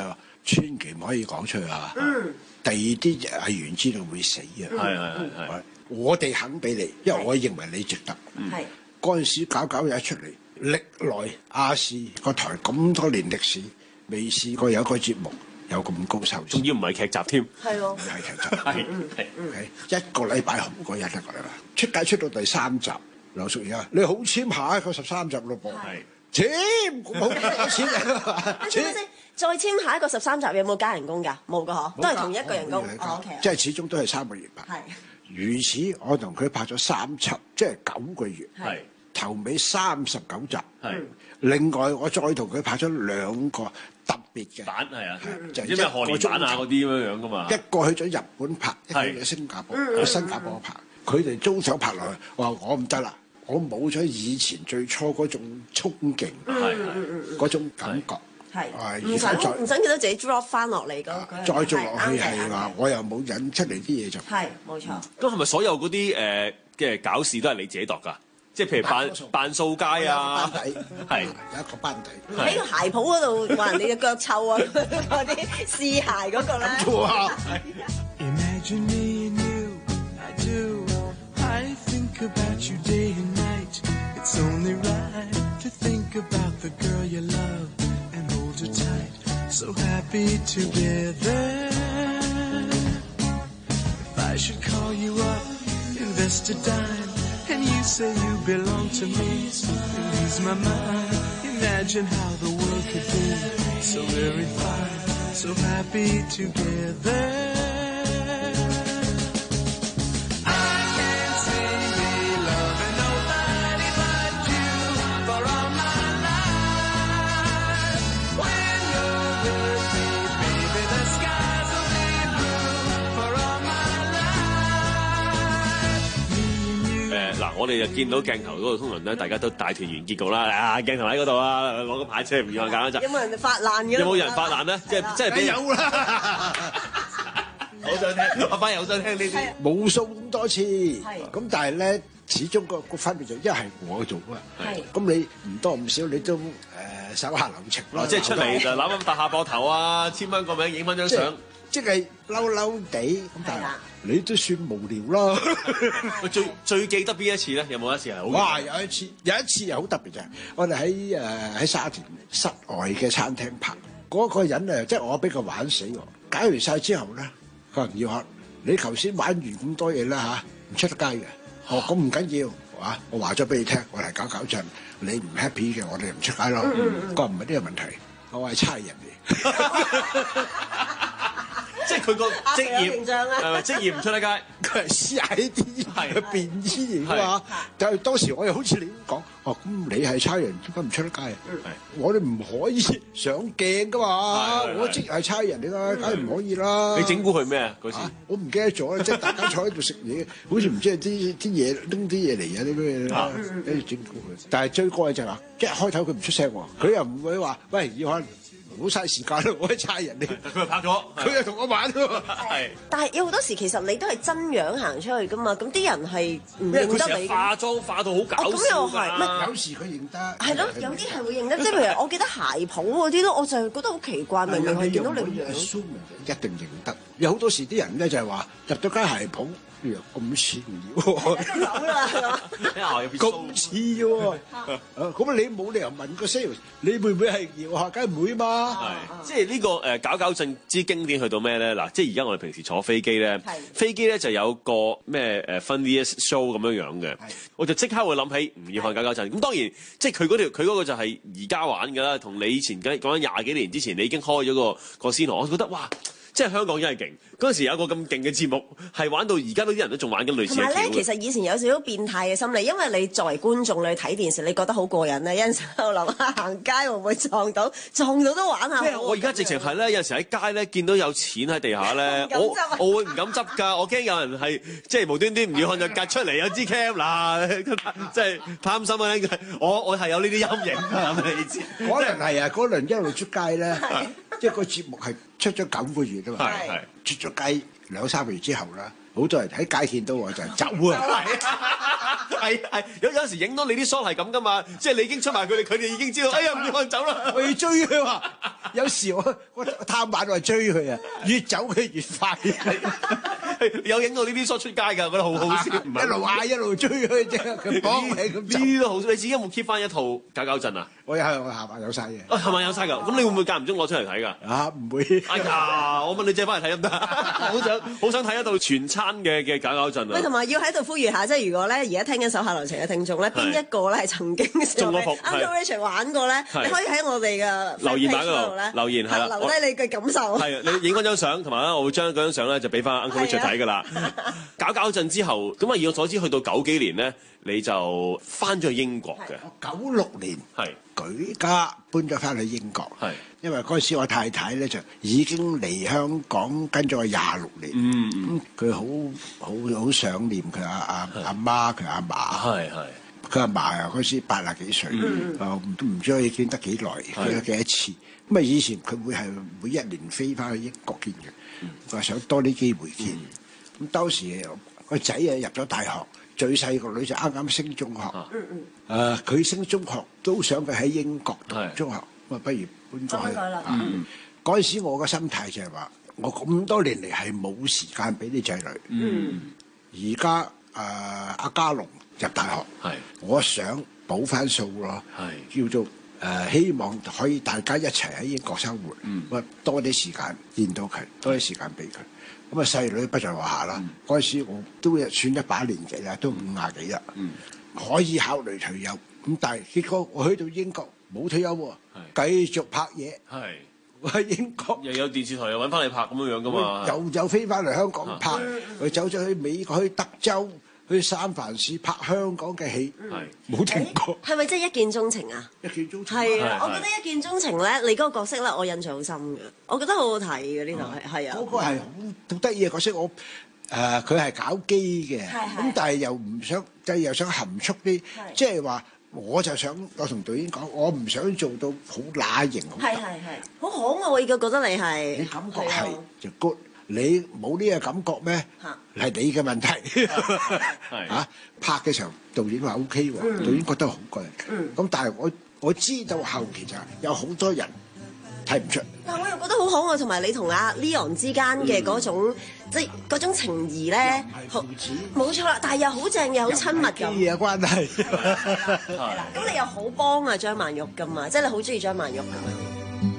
千祈唔可以講出去啊！嗯，第二啲藝員知道會死啊！ 係係係係， 我哋肯俾你，因為我認為你值得。 係嗰陣時搞搞嘢出嚟，歷來亞視個台咁多年歷史，未試過有個節目有咁高收視， 仲要唔係劇集添。 係喎， 唔係劇集， 係係一個禮拜紅過一得㗎啦。出街出到第三集，劉淑儀啊，你好簽下一個十三集咯噃。係。簽冇簽簽再簽下一個十三集有冇加人工㗎？冇㗎嗬，都係同一個人工。哦 OK， 即係始終都係三個月拍。係。如此，我同佢拍咗三輯，即係九個月。係。頭尾三十九集。係。另外，我再同佢拍咗兩個特別嘅版，係啊， 就因為賀年版啊嗰啲咁樣樣㗎嘛。 一個去咗日本拍，一個去新加坡，去新加坡拍。佢哋都想拍落去，我話我唔得啦。我冇咗以前最初嗰種衝勁，嗰種感覺，係唔想唔想見到自己 drop 翻落嚟嗰個， 再做落去係話我又冇引出嚟啲嘢就係冇錯。 咁係咪所有嗰啲誒嘅搞事都係你自己度㗎？即係譬如扮扮掃街啊， 班底係有一個班底。 喺個鞋鋪嗰度話人哋嘅腳臭啊，嗰啲試鞋嗰個咧。錯啊！ I think about you day and night. It's only right to think about the girl you love and hold her tight. So happy together. If I should call you up, invest a dime, and you say you belong to me, you lose my mind. Imagine how the world could be so very fine, so happy together. 誒嗱，我哋就見到鏡頭嗰度，通常咧大家都大團圓結局啦。啊，鏡頭喺嗰度啊，攞個牌車唔要揀一陣。 有冇人發爛嘅？ 有冇人發爛咧？即係即係俾有啦！好想聽，阿班友想聽呢啲。 無數咁多次，咁但係咧，始終個個分別就一係我做啊。係。咁你唔多唔少，你都誒手下留情咯。 即係出嚟就攬咁搭下膊頭啊，簽翻個名，影翻張相。 即係嬲嬲地咁，但係你都算無聊啦。 最最記得邊一次咧？有冇一次係好？ 哇！有一次，有一次又好特別嘅。我哋喺誒喺沙田室外嘅餐廳拍，嗰、那個人誒，即係我俾佢玩死我。搞完晒之後咧，佢話要學你頭先玩完咁多嘢啦嚇，唔出得街嘅。哦，咁唔緊要，哇！我話咗俾你聽，我嚟搞搞震，你唔 happy 嘅，我哋唔出街咯。佢話唔係呢個問題，我係差人嚟。 即係佢個職業係咪職業唔出得街？ 佢係 C I D 嘅便衣嚟㗎嘛。但係當時我又好似你咁講，哦咁你係差人，點解唔出得街啊？我哋唔可以上鏡㗎嘛。我職業係差人嚟㗎，梗係唔可以啦。 你整蠱佢咩啊？嗰時我唔記得咗啦，即係大家坐喺度食嘢，好似唔知係啲啲嘢拎啲嘢嚟啊啲咩啦，跟住整蠱佢。但係最過癮就係話，一開頭佢唔出聲喎，佢又唔會話喂以翰。唔好嘥時間咯！我係差人嚟， 佢又拍咗， 佢又同我玩喎。 係，但係有好多時其實你都係真樣行出去噶嘛，咁啲人係唔認得你。 化妝化到好搞笑㗎。 咁又係乜？ 有時佢認得。 係咯，有啲係會認得，即係譬如我記得鞋鋪嗰啲咯，我就係覺得好奇怪，明明係見到你樣。 一定認得。有好多時啲人咧就係話入咗間鞋鋪。咁似唔要， 走啦係嘛？ 咁似喎，咁你冇理由問個 sales，你會唔會係搖下？梗係唔會嘛。 係，即係呢個誒搞搞震之經典去到咩咧？嗱，即係而家我哋平時坐飛機咧，飛機咧就有個咩誒 funniest show 咁樣樣嘅，我就即刻會諗起吳耀漢搞搞震。咁當然，即係佢嗰條佢嗰個就係而家玩㗎啦，同你以前講緊廿幾年之前，你已經開咗個個先河，我覺得哇！即係香港真係勁，嗰陣時有一個咁勁嘅節目，係玩到而家嗰啲人都仲玩緊類似嘅。同埋咧， 其實以前有少少變態嘅心理，因為你作為觀眾你睇電視，你覺得好過癮咧。有陣時喺度諗下行街會唔會撞到，撞到都玩下。 即係我而家直情係咧，有陣時喺街咧見到有錢喺地下咧，我我會唔敢執㗎，我驚有人係即係無端端唔要看就夾出嚟有支 cam 嗱，即係貪心啊！我我係有呢啲陰影㗎，你知？ 可能係啊，嗰輪一路出街咧。即係個節目係出咗九個月啊嘛，出咗街兩三個月之後啦， 好多人喺街見到我就走啊！ 係係有有時影到你啲 shot 係咁噶嘛，即係你已經出埋佢哋，佢哋已經知道，哎呀唔好走啦！ 我要追佢話，有時我我貪玩我追佢啊，越走佢越快。 有影到呢啲 shot 出街㗎，覺得好好笑。 一路嗌一路追佢啫，佢幫你咁。 呢啲都好，你自己有冇 keep 翻一套搞搞震啊？ 我有我下巴有晒嘅。 啊，係咪有晒㗎？咁你會唔會間唔中攞出嚟睇㗎？ 啊，唔會。 哎呀，我問你借翻嚟睇得唔得？好想好想睇一套全餐嘅嘅搞搞震啊！ 喂，同埋要喺度呼籲下，即係如果咧而家聽緊手下留情嘅聽眾咧，邊一個咧係曾經中過伏 ，Uncle Richard 玩過咧，你可以喺我哋嘅留言板嗰度咧留言係啦， 留低你嘅感受。 係你影嗰張相，同埋咧我會將嗰張相咧就俾翻 Uncle Richard 睇㗎啦。搞搞震之後，咁啊以我所知，去到九幾年咧，你就翻咗去英國嘅。 九六年係舉家搬咗翻去英國，係因為嗰陣時我太太咧就已經嚟香港跟咗我廿六年， 嗯嗯， 佢好好好想念佢阿阿阿媽佢阿嫲， 係係佢阿嫲啊嗰時八十幾歲，啊都唔知可以見得幾耐，見咗幾多次。咁啊以前佢會係每一年飛翻去英國見嘅，話想多啲機會見。咁當時個仔啊入咗大學，最細個女就啱啱升中學。嗯嗯。誒，佢升中學都想佢喺英國讀中學，咁啊不如搬過去。嗯。嗰陣時我嘅心態就係話，我咁多年嚟係冇時間俾啲仔女。嗯。而家誒阿嘉龍入大學，係我想補翻數咯。係。叫做誒希望可以大家一齊喺英國生活。嗯。咁啊多啲時間見到佢，多啲時間俾佢。咁啊細女不在話下啦，嗰陣、嗯、時我都算一把年紀啦，都五廿幾啦，嗯、可以考慮退休。咁但係結果我去到英國冇退休喎，繼續拍嘢。係我喺英國又有電視台又揾翻你拍咁樣樣噶嘛， 又又飛翻嚟香港拍，佢走咗去美國去德州。去三藩市拍香港嘅戲，冇停過。 係咪真係一見鐘情啊？ 一見鐘情係啊！我覺得一見鐘情咧，你嗰個角色咧，我印象好深嘅。我覺得好好睇嘅呢套係係啊。 嗰個係好好得意嘅角色，我誒佢係搞基嘅，咁但係又唔想，即係又想含蓄啲，即係話我就想我同導演講，我唔想做到好乸型。 係係係，好可愛嘅覺得你係。 你感覺係就 good。你冇呢個感覺咩？係你嘅問題。嚇拍嘅時候，導演話 O K 喎，導演覺得好過癮。咁但係我我知道後期就有好多人睇唔出。 但係我又覺得好可愛，同埋你同阿 Leon 之間嘅嗰種即係嗰種情誼咧，冇錯啦。但係又好正又好親密咁。 嘅關係。 係啦，咁你又好幫啊張曼玉㗎嘛？即係你好中意張曼玉㗎嘛？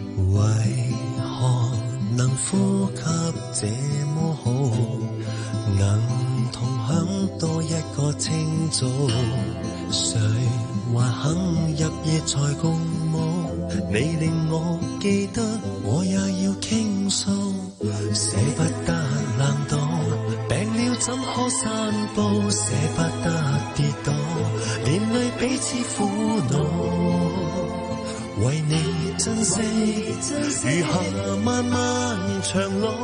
能呼吸這麼好，能同享多一個清早，誰還肯入夜才共舞？你令我記得我也要傾訴，捨不得冷凍，病了怎可散步？捨不得跌倒，連累彼此苦惱。為你珍惜，餘下漫漫長路。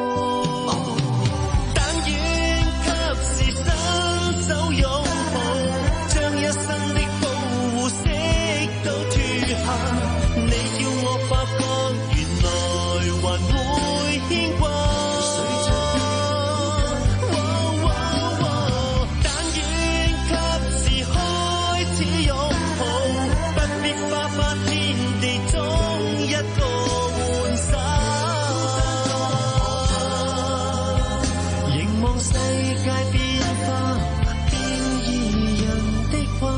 但願及時伸手擁抱，將一生的保護色都脫下。你叫我發覺，原來還會牽掛。但願及時開始擁抱，不必花花天地中一個玩耍，凝望世界變化，變異人的話。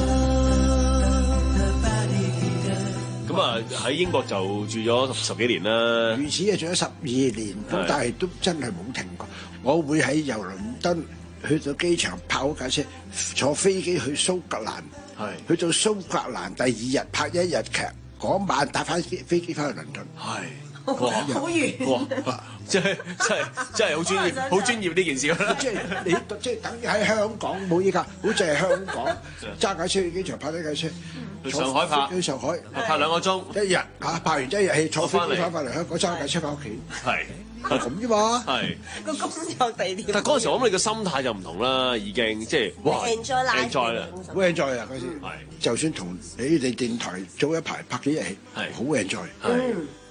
咁啊喺英國就住咗十幾年啦， 如此啊住咗十二年，咁但係都真係冇停過。我會喺由倫敦去到機場跑架車，坐飛機去蘇格蘭。去到蘇格蘭第二日拍一日劇，嗰晚搭翻飛機翻去倫敦。 係， 哇，好遠！ 哇，真係真係真係好專業，好專業呢件事。 即係你即係等於喺香港冇依家，好似係香港揸架車去機場拍啲架車， 去上海拍， 去上海拍兩個鐘， 一日嚇拍完一日戲，坐飛機翻返嚟香港揸架車翻屋企。係。係咁啫嘛， 係個工作地點。 但係嗰陣時，我諗你嘅心態就唔同啦，已經即係哇 enjoy enjoy 啦， 好 enjoy 啊嗰時。係，就算同你哋電台早一排拍幾日戲，係好 enjoy。係，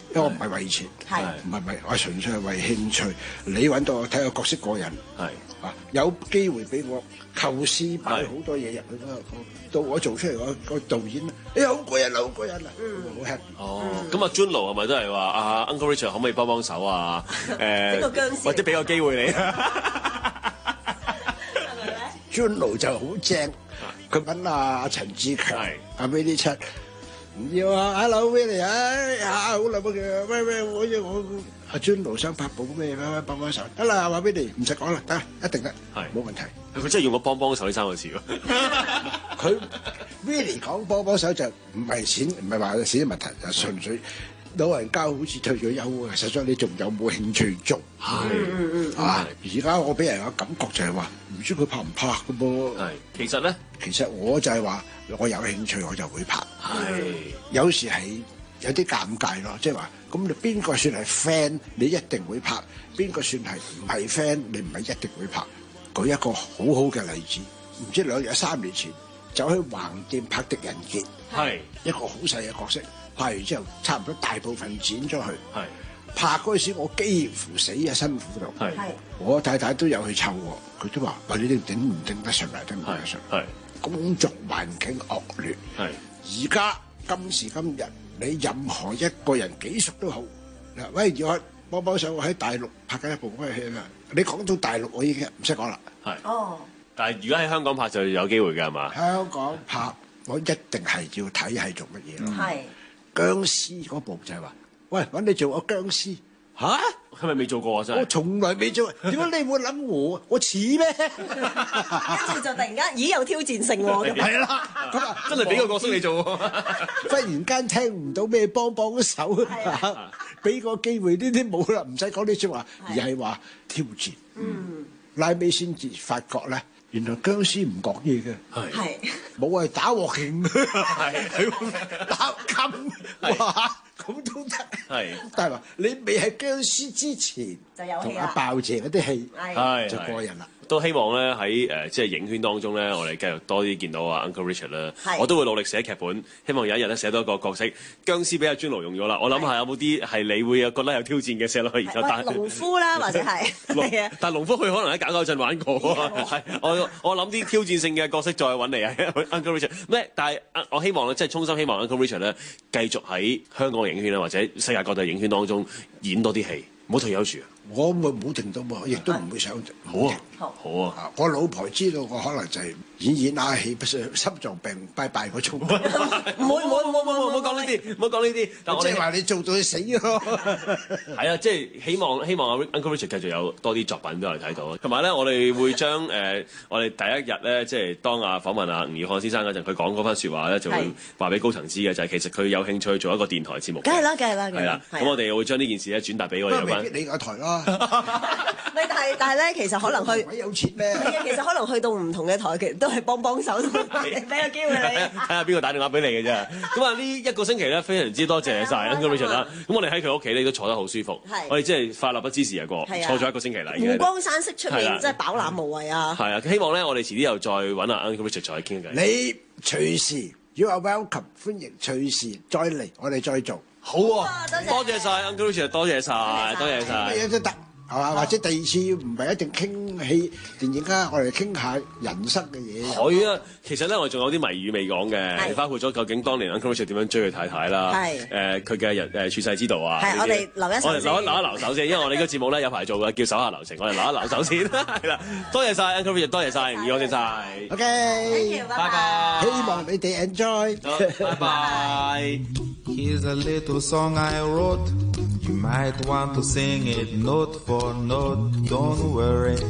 因為我唔係為錢，唔係為我純粹係為興趣。你揾到我睇個角色過癮，係啊，有機會俾我構思擺好多嘢入去嗰個，到我做出嚟個個導演，你好過癮啊，好過癮啊，好 happy。哦，咁啊 Juno 係咪都係話啊 Uncle Richard 可唔可以幫幫手啊？誒，或者俾個機會你。Juno 就好正，佢揾阿陳志強、阿 Willie 七。唔要啊 ！Hello Willie 啊，好耐冇見，喂喂，我我阿 Juno 想拍部咩咩幫幫手，得啦，話 Willie 唔使講啦，得，一定得，係冇問題。佢真係用個幫幫手呢三個字喎。佢 Willie 講幫幫手就唔係錢，唔係話錢問題，就純粹老人家好似退咗休啊，實在你仲有冇興趣做？係啊，而家我俾人嘅感覺就係話，唔知佢拍唔拍嘅噃。係，其實咧，其實我就係話。我有興趣我就會拍，係有時係有啲尷尬咯，即係話咁你邊個算係 friend，你一定會拍；邊個算係唔係 friend，你唔係一定會拍。舉一個好好嘅例子，唔知兩日三年前走去橫店拍《狄仁傑》，係一個好細嘅角色，拍完之後差唔多大部分剪咗去，係拍嗰陣時我幾乎死啊，辛苦到，係我太太都有去湊我，佢都話：喂，你哋頂唔頂得順啊？頂唔頂得順？係。工作環境惡劣，係而家今時今日，你任何一個人幾熟都好，嗱，喂，要我幫幫手，我喺大陸拍緊一部咩戲啦？你講到大陸，我已經唔識講啦。係哦，但係如果喺香港拍就有機會㗎，係嘛？香港拍我一定係要睇係做乜嘢咯。係殭屍嗰部就係話，喂，揾你做個殭屍嚇？係咪未做過啊？真係我從來未做，點解你會諗我？我似咩？跟住就突然間，咦有挑戰性喎！係啦，咁啊，真係俾個角色你做喎。忽然間聽唔到咩幫幫手，俾個機會呢啲冇啦，唔使講呢説話，而係話挑戰。嗯，拉尾先至發覺咧，原來殭屍唔講嘢嘅，係冇係打鑊勁，係打金哇！咁都得，係，但係話你未係殭屍之前，就有同阿鮑姐嗰啲戲，係就過癮啦。都希望咧喺誒即係影圈當中咧，我哋繼續多啲見到啊 Uncle Richard 啦。我都會努力寫劇本，希望有一日咧寫到一個角色，殭屍俾阿 Juno 用咗啦。我諗下有冇啲係你會覺得有挑戰嘅寫落去，然後但農夫啦，或者係係啊，但農夫佢可能喺搞搞震玩過，係我我諗啲挑戰性嘅角色再揾嚟啊 Uncle Richard 咩？但係我希望咧，即係衷心希望 Uncle Richard 咧繼續喺香港嘅影圈啦，或者世界各地影圈當中演多啲戲，唔好退休住啊！我會冇停到喎，亦都唔會想好啊，好啊！我老婆知道我可能就係演演下戲，不心臟病拜拜嗰種。唔好唔好唔好唔好唔好講呢啲，唔好講呢啲。但我即係話你做到你死咯。係啊，即係希望希望 Uncle Richard 繼續有多啲作品俾我哋睇到。同埋咧，我哋會將誒我哋第一日咧，即係當啊訪問啊吳耀漢先生嗰陣，佢講嗰番説話咧，就會話俾高層知嘅，就係其實佢有興趣做一個電台節目。梗係啦，梗係啦，係啦。咁我哋會將呢件事咧轉達俾我哋有關。你個台咯。咪但係但係咧，其實可能去鬼有錢咩？其實可能去到唔同嘅台，其實都係幫幫手，俾個機會你。睇下邊個打電話俾你嘅啫。咁啊，呢一個星期咧，非常之多謝晒 Uncle Richard 啦。咁我哋喺佢屋企咧都坐得好舒服。我哋即係快樂不知時日過，坐咗一個星期啦。湖光山色出面真係飽覽無遺啊！係啊，希望咧我哋遲啲又再揾阿 Uncle Richard 再傾偈。你隨時 You are welcome， 歡迎隨時再嚟，我哋再做。好啊，多謝晒 Uncle Richard， 多謝晒，多謝晒。乜嘢都得。係嘛？或者第二次唔係一定傾戲電影啦，我哋傾下人生嘅嘢。可以啊，其實咧我哋仲有啲謎語未講嘅，包括咗究竟當年 Uncle Richard 點樣追佢太太啦，誒佢嘅人誒處世之道啊。係，我哋留一手先。我哋留一留一留手先，因為我哋呢個節目咧有排做嘅，叫手下留情，我哋留一留手先。係啦，多謝晒 Uncle Richard， 多謝晒，唔該晒。OK，拜拜。希望你哋 enjoy。拜拜。Here's a little song I wrote. You might want to sing it note for note. Don't worry.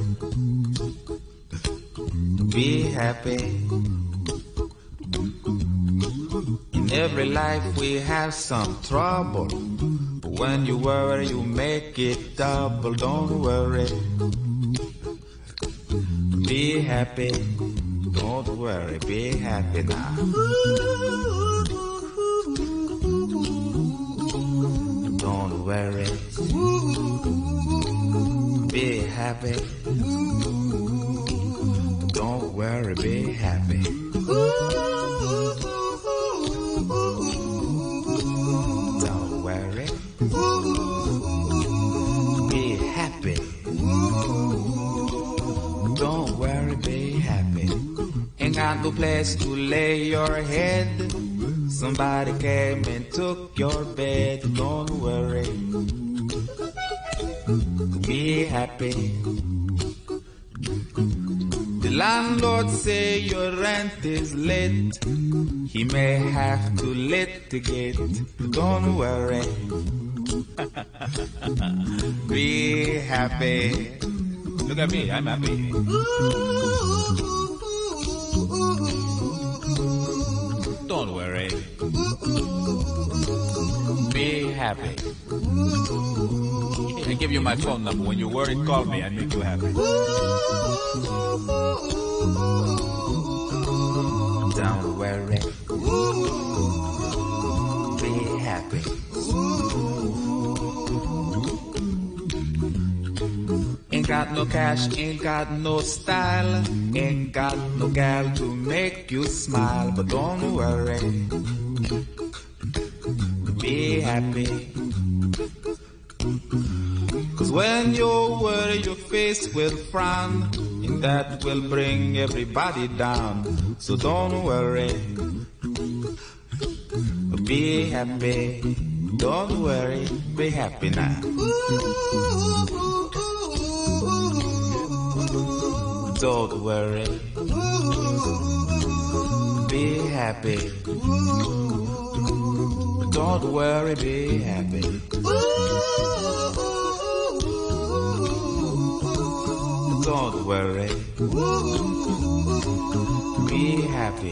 Be happy. In every life we have some trouble. But when you worry, you make it double. Don't worry. Be happy. Don't worry. Be happy now. Don't worry, be happy. Don't worry, be happy. Don't worry, got no place to lay your head. Somebody came and took your bed. Don't worry, be happy. The landlord say your rent is late. He may have to litigate. Don't worry, be happy. Look at me, I'm happy. Don't worry, be happy. I give you my phone number. When you're worried, call me. I make you happy. Don't worry, be happy. Ain't got no cash, ain't got no style, ain't got no gal to make you smile. But don't worry, be happy. Cause when you worry, your face will frown, and that will bring everybody down. So don't worry, be happy. Don't worry, be happy now. Don't worry, be happy. Don't worry, be happy. Don't worry, be happy.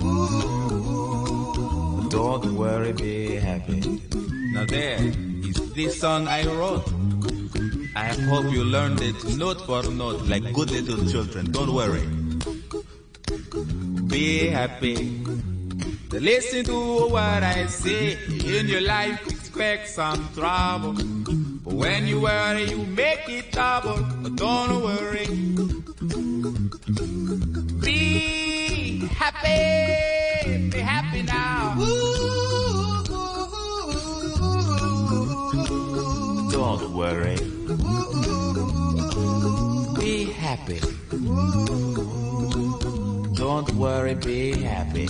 Don't worry, be happy. Now there is this song I wrote. I hope you learned it note for note like good little children. Don't worry, be happy. Listen to what I say. In your life expect some trouble, but when you worry you make it double. Don't worry, be happy. Be happy now. Don't worry, be happy. Don't worry, be happy.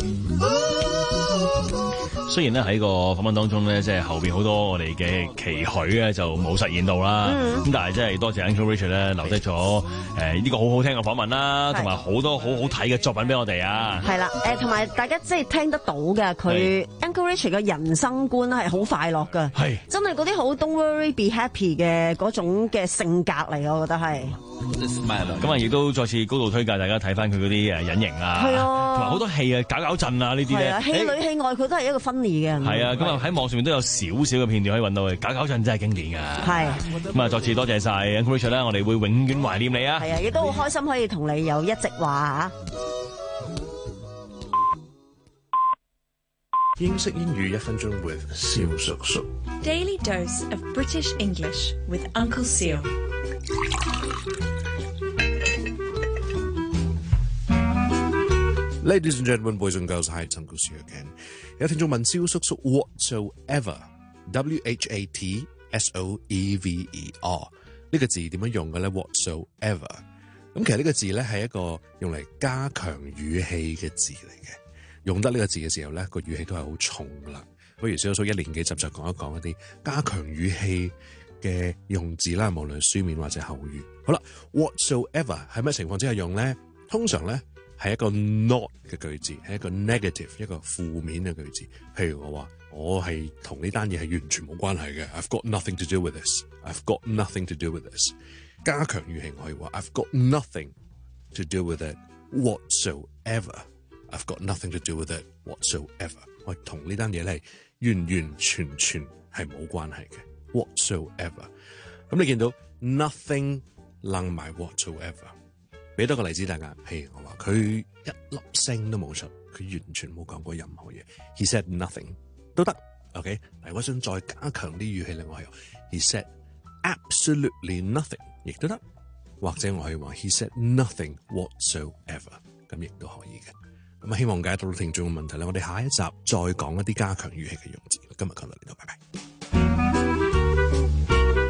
雖然咧喺個訪問當中咧，即係後邊好多我哋嘅期許咧就冇實現到啦。咁、嗯、但係真係多謝 Uncle Richard 咧留低咗誒呢個好好聽嘅訪問啦，同埋好多好好睇嘅作品俾我哋啊。係啦，誒同埋大家即係聽得到嘅，佢 Uncle Richard 嘅人生觀係好快樂㗎，係真係嗰啲好 Don't worry be happy 嘅嗰種嘅性格嚟，我覺得係。咁啊，亦都再次高度推介大家睇翻佢嗰啲誒隱形啊，係啊，同埋好多戲啊，搞搞震啊呢啲咧，戲裏戲外佢都係一個funny嘅人。係啊，咁啊喺網上面都有少少嘅片段可以揾到嘅，搞搞震真係經典㗎。係，咁啊再次多謝晒 Uncle Richard 啦，我哋會永遠懷念你啊。係啊，亦都好開心可以同你有一席話嚇。英式英語一分鐘 with 蕭叔叔。 Daily dose of British English with Uncle Seal。 Ladies and gentlemen, boys and girls, hi, it's Uncle Seal again. 有聽眾問蕭叔叔 whatsoever, W H A T S O E V E R 呢個字點樣用嘅咧 ？whatsoever 咁其實呢個字咧係一個用嚟加強語氣嘅字嚟嘅。用得呢個字嘅時候咧，個語氣都係好重噶啦。不如蕭叔叔一連幾集就講一講一啲加強語氣嘅用字啦，無論書面或者口語。好啦 ，whatsoever 喺咩情況之下用咧？通常咧係一個 not 嘅句子，係一個 negative 一個負面嘅句子。譬如我話我係同呢單嘢係完全冇關係嘅 ，I've got nothing to do with this，I've got nothing to do with this。加強語氣我可以話 I've got nothing to do with it whatsoever。I've got nothing to do with it whatsoever。我同呢單嘢咧係完完全全係冇關係嘅。whatsoever。咁你見到 nothing 楞埋 whatsoever， 俾多個例子大家。譬如我話佢一粒聲都冇出，佢完全冇講過任何嘢。He said nothing 都得 ，OK。但係我想再加強啲語氣咧，我係 He said absolutely nothing 亦都得，或者我係話 He said nothing whatsoever， 咁亦都可以嘅。咁啊，希望解答到聽眾嘅問題咧，我哋下一集再講一啲加強語氣嘅用字。今日講到呢度，拜拜。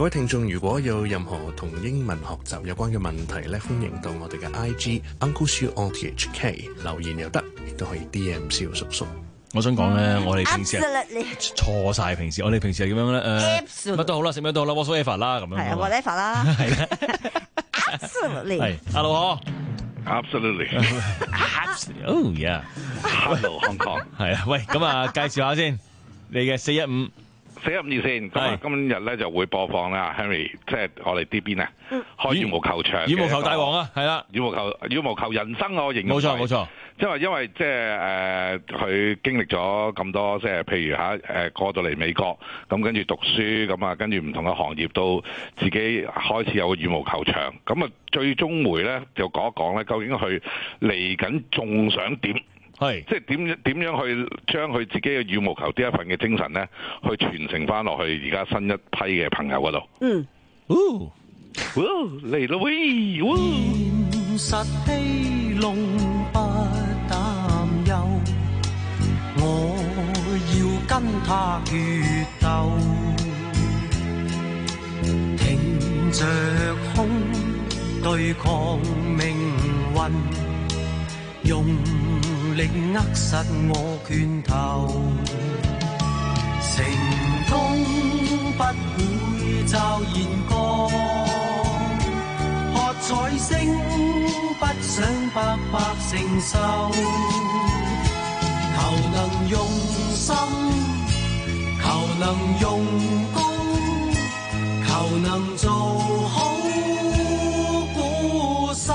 各位聽眾，如果有任何同英文學習有關嘅問題咧，歡迎到我哋嘅 I G Uncle Siu O T H K 留言又得，亦都可以 D M 蕭叔叔。我想講咧，我哋平時錯晒，平時我哋平時係點樣咧？誒，乜都好啦，食乜都好啦 ，whatever 啦，咁樣。係啊 ，whatever 啦。係啦。Absolutely。係。阿老何。 Absolutely。 Oh yeah。 Hello Hong Kong。 係啊，喂，咁啊，介紹下先，你嘅四一五。 四一五二線，咁啊今日咧就會播放啦 Henry， 即係我哋呢邊啊，開羽毛球場， 羽毛球大王啊，係啦， 羽毛球羽毛球人生我形容， 冇錯冇錯， 因為因為即係誒佢經歷咗咁多，即係譬如嚇誒過到嚟美國，咁跟住讀書，咁啊跟住唔同嘅行業到自己開始有個羽毛球場，咁啊最終回咧就講一講咧，究竟佢嚟緊仲想點？係，即係點點樣去將佢自己嘅羽毛球呢一份嘅精神咧，去傳承翻落去而家新一批嘅朋友嗰度。 嗯， 哦，嚟咯喂， 現實戲弄不擔憂，我要跟他決鬥，挺着胸對抗命運，用力握實我拳頭，成功不會驟然降，喝彩聲不想白白承受，求能用心，求能用功，求能做好鼓手。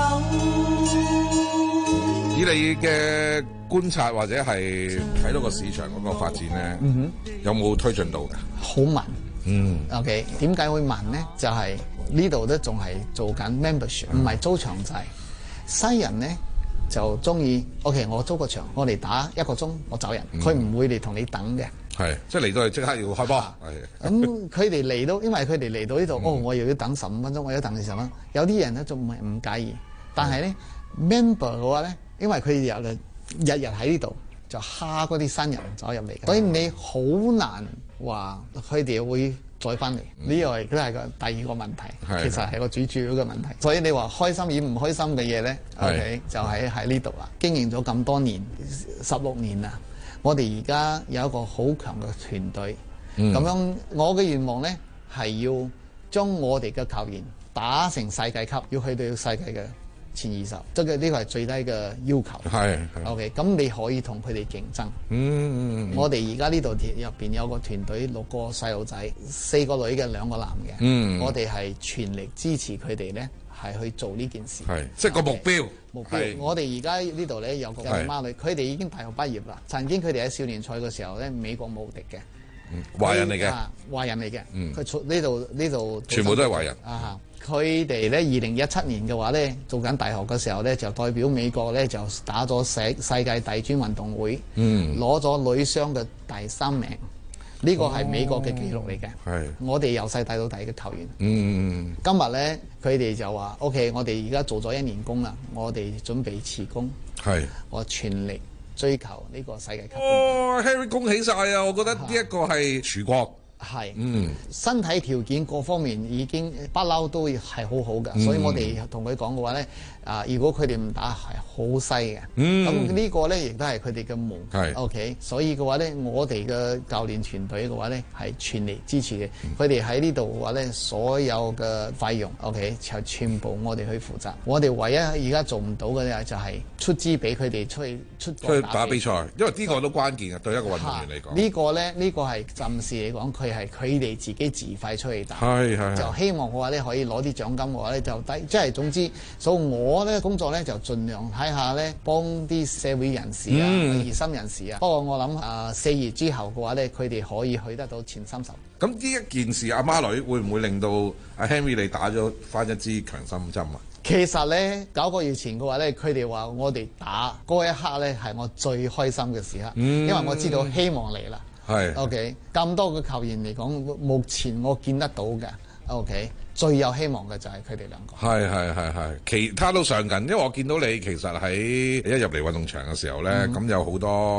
以你嘅觀察或者係睇到個市場嗰個發展咧， 嗯、 有冇推進到嘅？ 好慢。 嗯。 OK， 點解會慢咧？就係呢度都仲係做緊 membership，唔係租場制。西人咧就中意 OK， 我租個場，我嚟打一個鐘，我走人。佢唔、嗯、會嚟同你等嘅。係， 即係嚟到係即刻要開波。 係。咁佢哋嚟到，因為佢哋嚟到呢度，嗯、哦，我又要等十五分鐘，我要等二十分鐘。有啲人咧仲唔係唔介意，但係咧、嗯、member 嘅話咧。因為佢哋有日日喺呢度就蝦嗰啲新人走入嚟，所以你好難話佢哋會再翻嚟。呢個亦都係個第二個問題，嗯、其實係個最主要嘅問題。所以你話開心與唔開心嘅嘢咧 ，OK 就喺喺呢度啦。經營咗咁多年，十六年啦，我哋而家有一個好強嘅團隊。咁、嗯、樣我嘅願望咧係要將我哋嘅球員打成世界級，要去到世界嘅前二十，即係呢個係最低嘅要求。係 ，OK， 咁你可以同佢哋競爭。嗯，嗯我哋而家呢度入邊有個團隊，六個細路仔，四個女嘅，兩個男嘅。嗯，我哋係全力支持佢哋咧，係去做呢件事。係，即係個目標。目標。我哋而家呢度咧有個孖女，佢哋已經大學畢業啦。曾經佢哋喺少年賽嘅時候咧，美國無敵嘅。 嗯，華人嚟嘅。 華人嚟嘅。 嗯。 佢出呢度呢度。 全部都係華人。 啊。佢哋咧，二零一七年嘅話咧，做緊大學嘅時候咧，就代表美國咧就打咗世世界大專運動會，攞咗、嗯、女雙嘅第三名。呢個係美國嘅紀錄嚟嘅。係、哦，我哋由細帶到大嘅球員。嗯，今日咧，佢哋就話：，OK， 我哋而家做咗一年工啦，我哋準備辭工。係，我全力追求呢個世界級。 哦 ，Harry 恭喜晒啊！我覺得呢一個係曙光。 係，嗯，身體條件各方面已經不嬲都係好好嘅，嗯、所以我哋同佢講嘅話咧，啊，如果佢哋唔打係好犀嘅，咁、嗯、呢個咧亦都係佢哋嘅夢，係 ，OK，所以嘅話咧，我哋嘅教練團隊嘅話咧係全力支持嘅，佢哋喺呢度嘅話咧，所有嘅費用 ，OK， 就全部我哋去負責，我哋唯一而家做唔到嘅咧就係出資俾佢哋出去出去打比賽，因為呢個都關鍵嘅，對一個運動員嚟講， 呢、呢個咧呢、呢個係暫時嚟講佢。係佢哋自己自費出去打，就希望嘅話咧可以攞啲獎金嘅話咧就低，即係總之，所以我咧工作咧就盡量睇下咧幫啲社會人士啊、熱、嗯、心人士啊。不過我諗啊，四月之後嘅話咧，佢哋可以去得到前三十。 咁呢一件事，阿媽女會唔會令到阿 Henry 你打咗翻一支強心針啊？ 其實咧九個月前嘅話咧，佢哋話我哋打嗰一刻咧係我最開心嘅時刻，嗯、因為我知道希望嚟啦。係，OK，咁多個球員嚟講，目前我見得到嘅 ，OK，最有希望嘅就係佢哋兩個。係係係係，其他都上緊，因為我見到你其實喺一入嚟運動場嘅時候咧，咁、嗯、有好多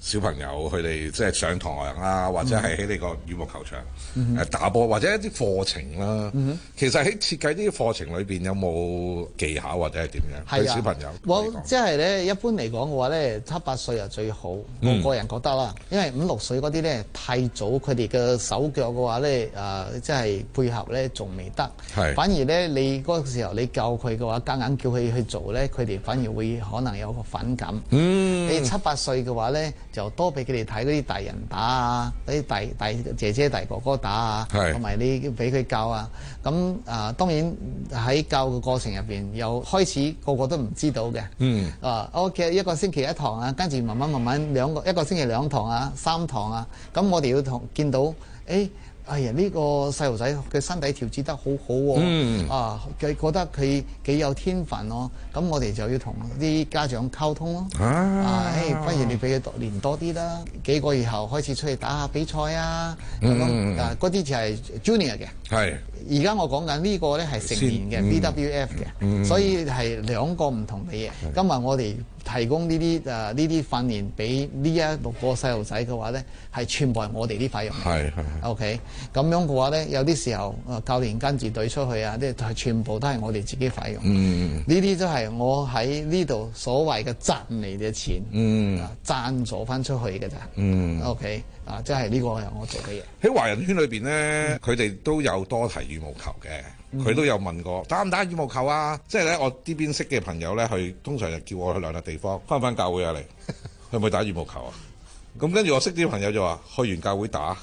小朋友佢哋即係上堂啊，或者係喺呢個羽毛球場誒、 嗯呃、打波，或者一啲課程啦。 嗯、 其實喺設計呢啲課程裏邊有冇技巧或者係點樣對小朋友？ 我即係咧，一般嚟講嘅話咧，七八歲係最好。 嗯、 我個人覺得啦，因為五六歲嗰啲咧太早，佢哋嘅手腳嘅話咧誒，即係配合咧仲未得。 係反而咧，你嗰個時候你教佢嘅話，夾硬叫佢去做咧，佢哋反而會可能有個反感。 嗯， 你七八歲嘅話咧，就多俾佢哋睇嗰啲大人打啊，嗰啲大大姐姐大哥哥打啊，同埋你俾佢教啊。咁啊，當然喺教嘅過程入邊，又開始個個都唔知道嘅。 嗯。 啊，OK，一個星期一堂啊，跟住慢慢慢慢兩個一個星期兩堂啊，三堂啊。咁我哋要同見到，誒、哎，哎呀，呢、這個細路仔佢身體調節得好好、啊、喎。 嗯。 啊，佢覺得佢幾有天分咯、啊。咁我哋就要同啲家長溝通咯。 啊。 啊，誒、哎，不如你俾佢練多啲啦。幾個月後開始出去打下比賽啊。咁、嗯、啊，嗰啲就係 junior 嘅。 係。 而家我講緊呢個咧係成年嘅 B W F 嘅、嗯，所以係兩個唔同嘅嘢。今日我哋提供呢啲誒呢啲訓練俾呢一六個細路仔嘅話咧，係全部係我哋啲費用。 係係。 OK，咁樣嘅話咧，有啲時候誒教練跟住隊出去啊，啲係全部都係我哋自己費用。嗯，呢啲都係我喺呢度所謂嘅賺嚟嘅錢。嗯，賺咗翻出去嘅咋。嗯。OK。啊，即係呢個係我做嘅嘢。 喺華人圈裏邊咧，佢、嗯、哋都有多提羽毛球嘅，佢、嗯、都有問過打唔打羽毛球啊？即係咧，我呢邊識嘅朋友咧，佢通常就叫我去兩笪地方，翻唔翻教會啊？嚟去唔去打羽毛球啊？咁跟住我識啲朋友就話去完教會打。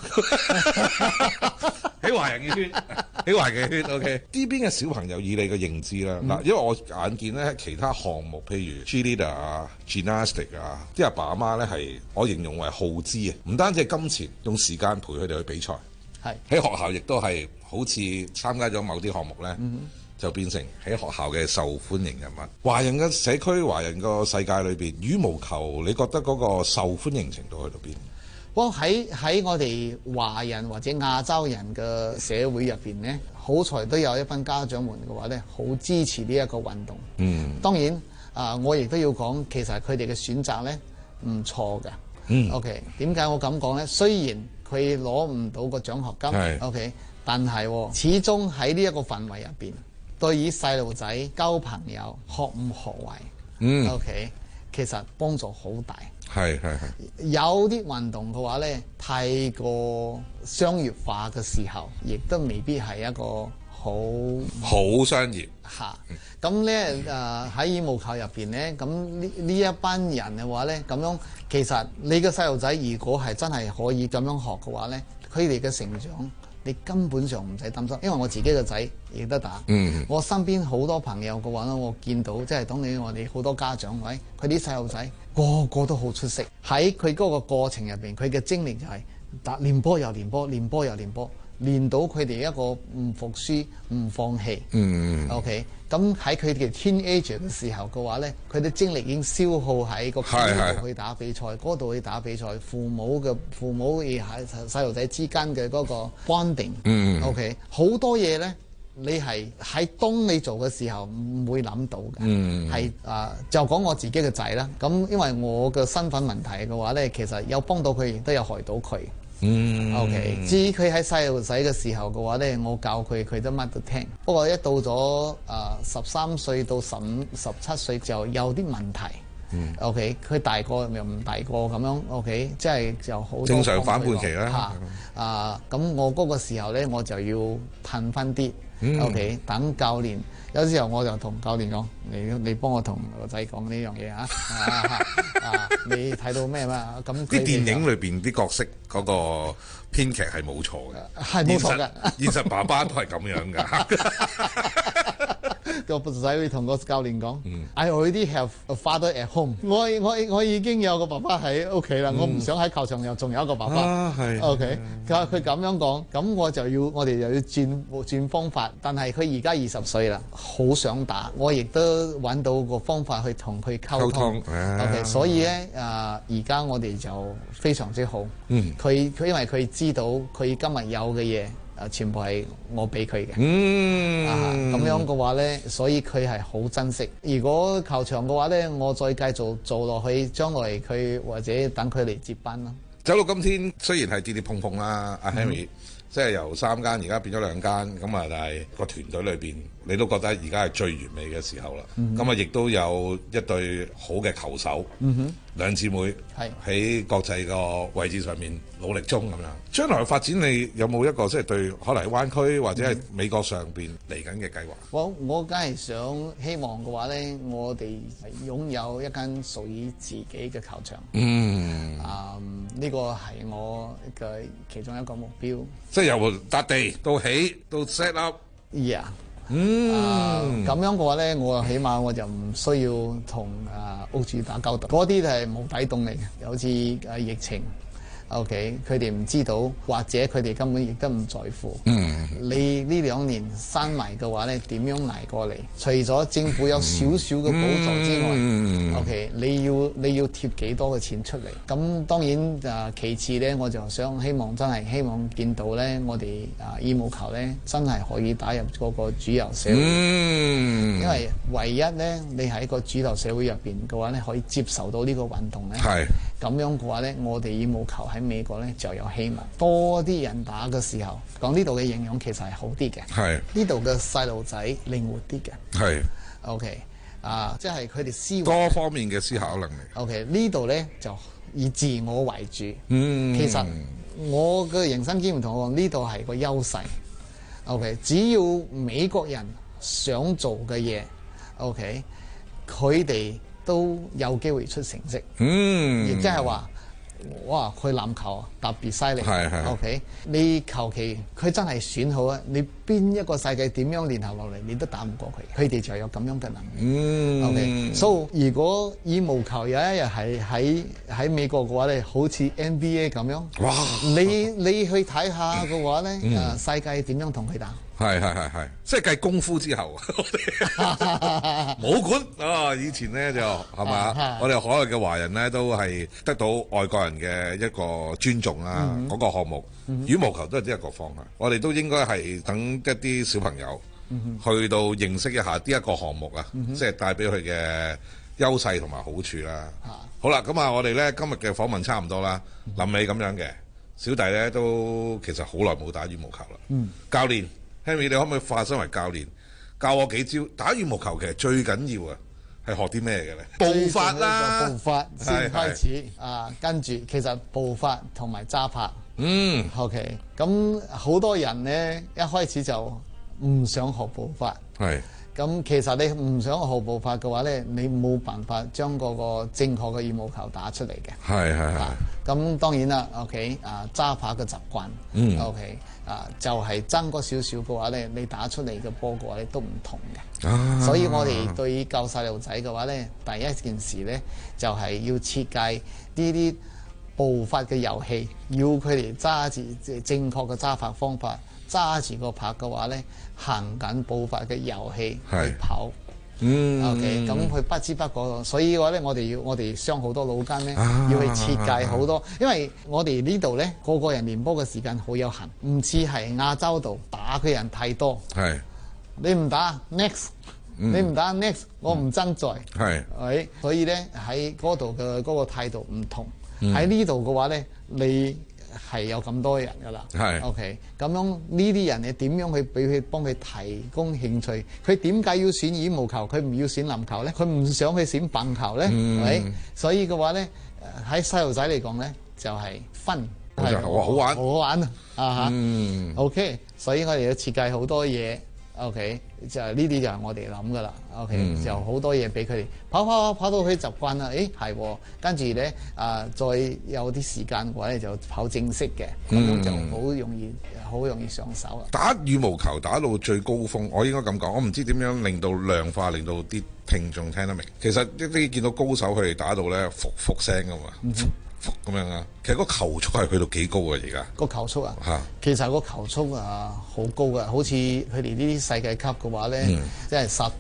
喺華人嘅圈，喺華人嘅圈 ，OK。呢邊嘅小朋友以你嘅認知啦，嗱、嗯，因為我眼見咧其他項目，譬如 cheerleader 啊、gymnastic 啊，啲阿爸阿媽咧係我形容為耗資啊，唔單止係金錢，用時間陪佢哋去比賽。係喺學校亦都係好似參加咗某啲項目咧、嗯，就變成喺學校嘅受歡迎人物。華人嘅社區、華人個世界裏邊，羽毛球你覺得嗰個受歡迎程度去到邊？ 不過喺喺我哋華人或者亞洲人嘅社會入邊呢，好彩都有一班家長們嘅話呢，好支持呢一個運動。嗯，當然啊、呃，我亦都要講，其實佢哋嘅選擇呢唔錯㗎。嗯 ，OK， 點解我咁講呢？雖然佢攞唔到個獎學金，OK， 但係、哦、始終喺呢一個範圍入邊，對於細路仔交朋友、學唔學壞，嗯 ，OK， 其實幫助好大。係係係，有啲運動嘅話咧，太過商業化嘅時候，亦都未必係一個好好商業嚇。咁咧誒喺羽毛球入邊咧，咁呢呢一班人嘅話咧，咁樣其實你嘅細路仔如果係真係可以咁樣學嘅話咧，佢哋嘅成長你根本上唔使擔心，因為我自己個仔亦都打。嗯，我身邊好多朋友嘅話咧，我見到即係當你我哋好多家長位，佢啲細路仔個個都好出色。喺佢嗰個過程入邊，佢嘅精力就係打練波又練波，練波又練波，練到佢哋一個唔服輸、唔放棄。嗯 OK，咁喺佢哋 teenager 嘅時候嘅話咧，佢哋精力已經消耗喺個邊度去打比賽，嗰度去打比賽。父母嘅父母與細路仔之間嘅嗰個 bonding。嗯 OK， 好多嘢咧。你係喺當你做嘅時候唔會諗到嘅，係、嗯、啊就講我自己嘅仔啦。咁因為我嘅身份問題嘅話咧，其實有幫到佢，亦都有害到佢。嗯，OK。至於佢喺細路仔嘅時候嘅話咧，我教佢，佢都乜都聽。不過一到咗啊十三歲到十五、十七歲就有啲問題。嗯，OK。佢大個又唔大個咁樣 ，OK， 即係就好正常反叛期啦。 嚇啊！咁我嗰個時候咧，我就要褪翻啲。嗯、OK， 等教練，有時候我就同教練講：你你幫我同個仔講呢樣嘢啊！啊，你睇到咩嘛？咁啲電影裏邊啲角色嗰個編劇係冇錯嘅， 係冇錯嘅。 現實爸爸都係咁樣㗎。 個仔會同個教練講、嗯、I already have a father at home 我。我我我已經有個爸爸喺屋企啦，我唔想喺球場又仲有一個爸爸。啊、OK，佢佢咁樣講，咁我就要我哋又要轉轉方法。但係佢而家二十歲啦，好想打，我亦都揾到個方法去同佢溝通。啊、OK， 所以咧啊，而、呃、家我哋就非常之好。嗯，佢佢因為佢知道佢今日有嘅嘢。 誒全部係我俾佢嘅。 嗯， 啊咁樣嘅話咧，所以佢係好珍惜。如果球場嘅話咧，我再繼續做落去，將來佢或者等佢嚟接班咯。 走到今天，雖然係跌跌碰碰啦，阿 Henry、嗯、即係由三間而家變咗兩間，咁啊，但係個團隊裏邊，你都覺得而家係最完美嘅時候啦。咁啊、嗯，亦都有一對好嘅球手。嗯哼。兩姊妹喺國際個位置上面努力中咁樣，將來發展你有冇一個即係對可能喺灣區或者係美國上邊嚟緊嘅計劃？ 我我梗係想希望嘅話咧，我哋擁有一間屬於自己嘅球場。嗯，啊呢個係我嘅其中一個目標。 即係由笪地到起到 set up。 Yeah。 嗯， 咁、呃、樣嘅話咧，我起碼我就唔需要同啊屋主打交道，嗰啲係冇底洞嚟嘅，好似誒疫情 ，OK， 佢哋唔知道，或者佢哋根本亦都唔在乎。嗯，你呢兩年閂埋嘅話咧，點樣捱過嚟？除咗政府有少少嘅補助之外、嗯、，OK， 你要你要貼幾多嘅錢出嚟？咁當然啊，其次咧，我就想希望真係希望見到咧，我哋啊羽毛球咧真係可以打入嗰個主流社會。嗯，因為唯一咧，你喺個主流社會入邊嘅話咧，可以接受到呢個運動咧。係。咁樣嘅話咧，我哋羽毛球喺美國咧就有希望，多啲人打嘅時候，講呢度嘅營養其實係好啲嘅。係。呢度嘅細路仔靈活啲嘅。係。OK， 啊，即係佢哋思維多方面嘅思考能力。 OK， 呢度咧就以自我為主。嗯。其實我嘅人生經驗同我講，呢度係個優勢。OK， 只要美國人想做嘅嘢 ，OK， 佢哋都有機會出成績。嗯，亦即係話，哇！佢籃球特別犀利。係係。OK， 你求其佢真係選好啊！你邊一個世界點樣練下落嚟，你都打唔過佢。佢哋就有咁樣嘅能力。嗯。OK， 所以如果羽毛球有一日係喺喺美國嘅話咧，好似 N B A 咁樣。哇！你你去睇下嘅話咧，誒、嗯、世界點樣同佢打？ 係係係係，即係計功夫之後，武館啊！以前咧就係嘛，我哋海外嘅華人咧都係得到外國人嘅一個尊重啦。嗰、嗯那個項目，嗯、羽毛球都係呢一個方向。我哋都應該係等一啲小朋友、嗯、去到認識一下呢一個項目啊，嗯、即係帶俾佢嘅優勢同埋好處啦。嗯、好啦，咁啊，我哋咧今日嘅訪問差唔多啦。臨尾咁樣嘅小弟咧都其實好耐冇打羽毛球啦。嗯，教練。Henry， 你可唔可以化身為教練，教我幾招？打羽毛球其實最緊要啊，係學啲咩嘅咧？步法啦， 步法先開始啊，跟住其實步法同埋揸拍。嗯 ，OK。咁好多人咧一開始就唔想學步法。係。咁其實你唔想學步法嘅話咧，你冇辦法將嗰個正確嘅羽毛球打出嚟嘅。係係係。咁當然啦 ，OK， 啊揸拍嘅習慣，嗯 ，OK， 啊就係爭嗰少少嘅話咧，你打出嚟嘅波嘅話咧都唔同嘅。啊、所以我哋對於教細路仔嘅話咧，第一件事咧就係、是、要設計呢啲步法嘅遊戲，要佢哋揸住正確嘅揸法方法。揸住個拍嘅話咧，行緊步伐嘅遊戲去跑，嗯 ，OK， 咁佢不知不覺，所以嘅話咧，我哋要我哋傷好多腦筋咧，啊、要去設計好多，因為我哋呢度咧個個人練波嘅時間好有限，唔似係亞洲度打嘅人太多，係你唔打 next，、嗯、你唔打 next， 我唔爭在，係、嗯，所以咧喺嗰度嘅嗰個態度唔同，喺、嗯、呢度嘅話咧，你。係有咁多人噶啦，係 OK。咁樣呢啲人你點樣去俾佢幫佢提供興趣？佢點解要選羽毛球？佢唔要選籃球咧？佢唔想去選棒球咧？係咪、嗯？所以嘅話咧，喺細路仔嚟講咧，就係分係好玩，好玩啊！啊嚇、嗯、，OK。所以我哋要設計好多嘢。OK， 就係呢啲就係我哋諗噶啦。OK，、嗯、就好多嘢俾佢哋跑跑跑跑到佢習慣啦。誒係，跟住咧啊，再有啲時間嘅話咧就跑正式嘅，咁、嗯、樣就好容易好容易上手啦。 打羽毛球打到最高峰，我應該咁講，我唔知點樣令到量化，令到啲聽眾聽得明。其實一啲見到高手佢哋打到咧，復復聲噶嘛。嗯咁樣啊，其實個球速係去到幾高啊？而家個球速啊，嚇，其實個球速啊好高噶，好似佢哋呢啲世界級嘅話咧，即係殺波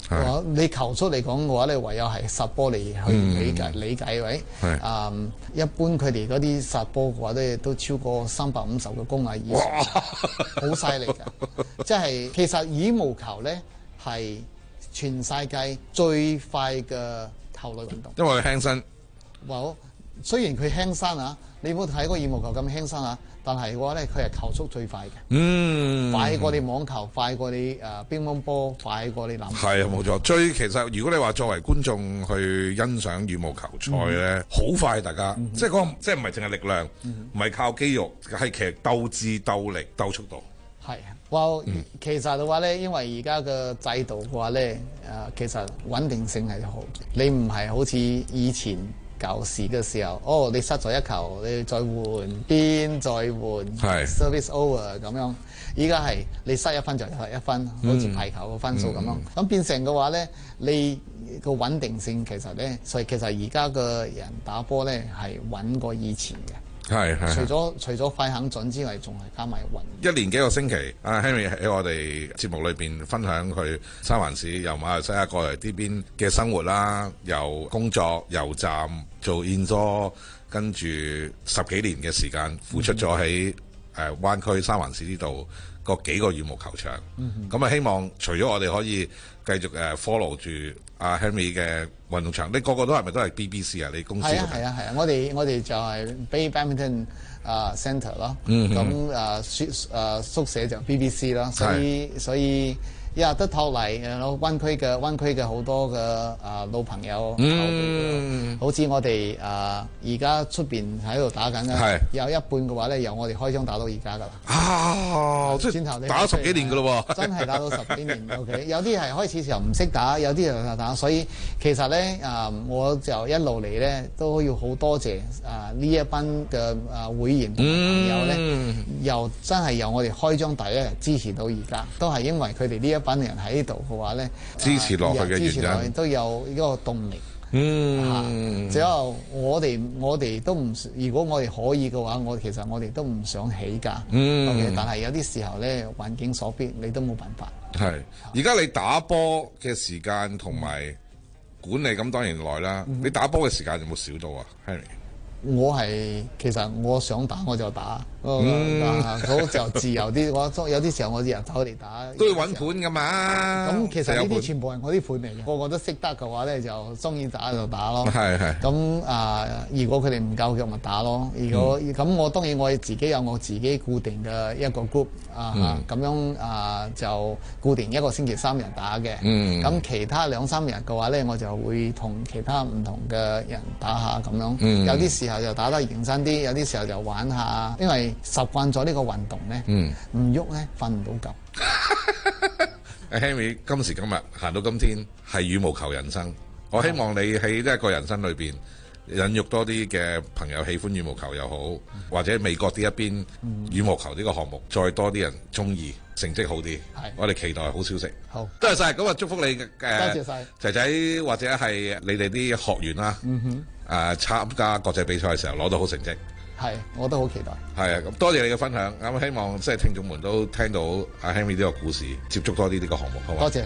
我你求出嚟講嘅話咧，唯有係殺波嚟去理解、嗯、理解位。啊、嗯，一般佢哋嗰啲殺波嘅話咧，都超過三百五十個公里以上，好犀利㗎。即係其實羽毛球咧係全世界最快嘅球類運動， 因為佢輕身。 哇！雖然佢輕身啊，你冇睇過羽毛球咁輕身啊，但係嘅話咧，佢係球速最快嘅。嗯，快過你網球，快過你誒、呃、乒乓波，快過你籃球。係啊，冇錯。最其實如果你話作為觀眾去欣賞羽毛球賽咧，好、嗯、快大家，嗯、即係嗰、那個、即係唔係淨係力量，唔係、嗯、靠肌肉，係其實鬥智、鬥力、鬥速度。係，哇、well, 嗯！其實嘅話咧，因為而家嘅制度嘅話咧，誒、呃、其實穩定性係好，你唔係好似以前。舊時嘅時候，哦，你失咗一球，你再換邊再換 service over 咁樣。依家係你失一分就係一分，好似排球個分數咁樣。咁、嗯、變成嘅話咧，你個穩定性其實咧，所以其實而家嘅人打波咧係穩過以前嘅。係係，除咗除咗快肯準之外，仲係加埋運。一年幾個星期，阿 Henry 喺我哋節目裏邊分享佢三藩市由馬來西亞過嚟呢邊嘅生活啦，由工作油站做 indoor， 跟住十幾年嘅時間付出咗喺誒灣區三藩市呢度個幾個羽毛球場。咁、嗯、啊，希望除咗我哋可以繼續誒 follow 住阿 Henry 嘅運動場，你個個都係咪都係 B B C 啊？你公司係啊係啊係啊！我哋我哋就係 Bay Badminton 啊、uh, Centre 咯，咁啊宿啊宿舍就 B B C 啦，所以所以。一日得托嚟，誒灣區嘅灣區嘅好多嘅啊老朋友，嗯、好似我哋啊而家出邊喺度打緊嘅，有一半嘅話咧，由我哋開張打到而家噶啦。啊，即係打咗十幾年噶咯喎！真係打到十幾年。O K， 有啲係開始時候唔識打，有啲又打，所以其實咧啊，我就一路嚟咧都要好多謝啊呢一班嘅啊會員同朋友咧，嗯、又真係由我哋開張第一日支持到而家，都係因為佢哋呢一班人喺呢度嘅話咧，支持落去嘅原因都有一個動力。嗯，只有我哋我哋都唔，如果我哋可以嘅話，我其實我哋都唔想起價。嗯，okay, 但係有啲時候咧，環境所逼，你都冇辦法。係，而家你打波嘅時間同埋管理咁當然耐啦。嗯、你打波嘅時間有冇少到啊 Henry？我係其實我想打我就打，嗰、嗯、就自由啲。我有啲時候我日走嚟打，都要揾盤噶嘛。咁其實呢啲全部係我啲盤嚟嘅，個個都識得嘅話咧，就中意打就打咯。係係。咁啊、呃，如果佢哋唔夠嘅咪打咯。如果咁、嗯、我當然我自己有我自己固定嘅一個 group 啊，咁、嗯、樣啊、呃、就固定一個星期三日打嘅。嗯。咁其他兩三日嘅話咧，我就會同其他唔同嘅人打下咁樣。嗯。有啲時候就打得認真啲，有啲時候就玩下，因為習慣咗呢個運動咧，唔喐咧瞓唔到覺。Henry 今時今日行到今天係羽毛球人生，我希望你喺呢一個人生裏邊引育多啲嘅朋友喜歡羽毛球又好，或者美國呢一邊羽毛球呢個項目再多啲人中意，成績好啲。我哋期待好消息。好，多謝晒，咁啊祝福你嘅、呃、多謝晒仔仔或者係你哋啲學員啦。嗯哼。誒、呃、參加國際比賽嘅時候攞到好成績，係我都好期待。係啊，咁多謝你嘅分享，咁希望即係聽眾們都聽到阿 Henry 呢個故事，接觸多啲呢個項目，好嘛？多謝。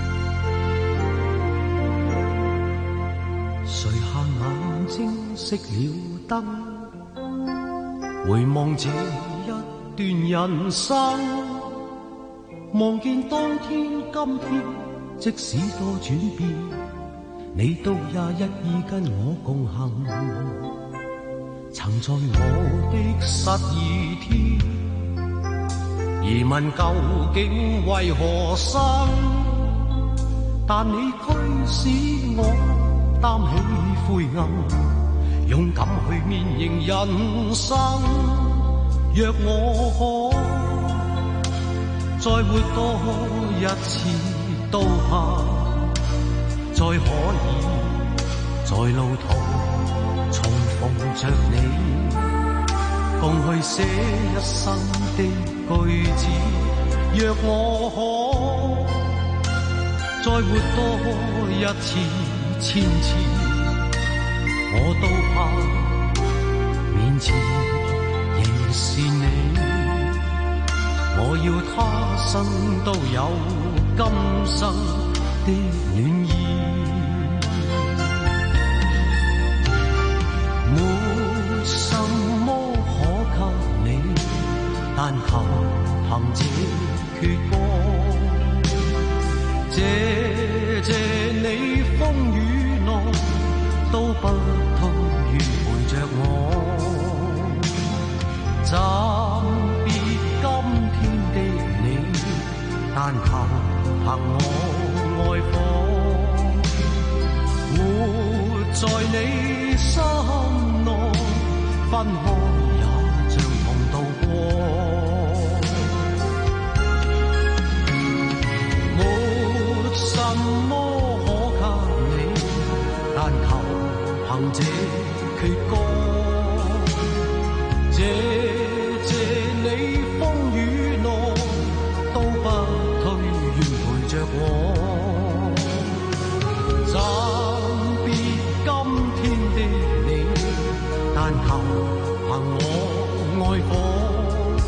垂下眼睛熄了燈，回望這一段人生，望見當天今天，即使多轉變。你都也一意跟我共行，曾在我的失意天，疑問究竟為何生？但你驅使我擔起灰暗，勇敢去面迎人生。若我可再活多一次，都怕再可以在路途重逢着你，共去寫一生的句子。若我可再活多一次千次，我都怕面前仍是你。我要他生都有今生， 的暖意，沒什麼可給你，但求憑這闕歌，謝謝你風雨內都不退願陪着我，暫別今天的你，但求憑我愛火，活在你心內，分開也像同渡過。沒什麼可給你，但求憑這闕歌，謝謝你風雨內都不退願陪着我，暫別今天的你，但求憑我愛火，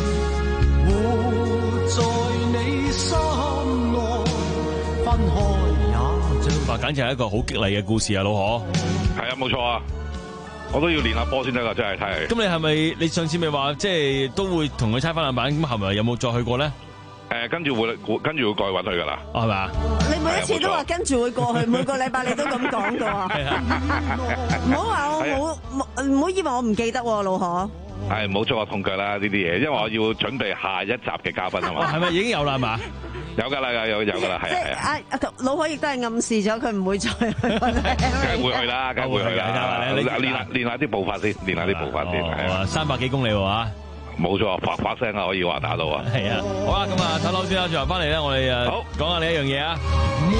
活在你心內，分開也像。 哇！簡直係一個好激勵嘅故事啊，老何。 係啊，冇錯啊。我都要練下波先得噶，真係睇。 咁你係咪你上次咪話即係都會同佢猜翻兩板？咁係咪有冇再去過咧？ 誒，跟住會跟住會過去揾佢噶啦， 係嘛？ 你每一次都話跟住會過去，每個禮拜你都咁講噶喎。唔好話我冇，唔好以為我唔記得喎，老何。 係唔好捉我痛腳啦呢啲嘢，因為我要準備下一集嘅嘉賓啊嘛。 係咪已經有啦？係嘛？ 有噶啦，有有噶啦，係啊係啊。 老何亦都係暗示咗佢唔會再去。梗係會去啦，梗係會去啦。練下練下啲步伐先，練下啲步伐先。係啊， 三百幾公里喎。 冇錯，發發聲啊，可以話打到啊。 係啊，好啊，咁啊，唞唞先啦，最後翻嚟咧，我哋誒好講下你一樣嘢啊。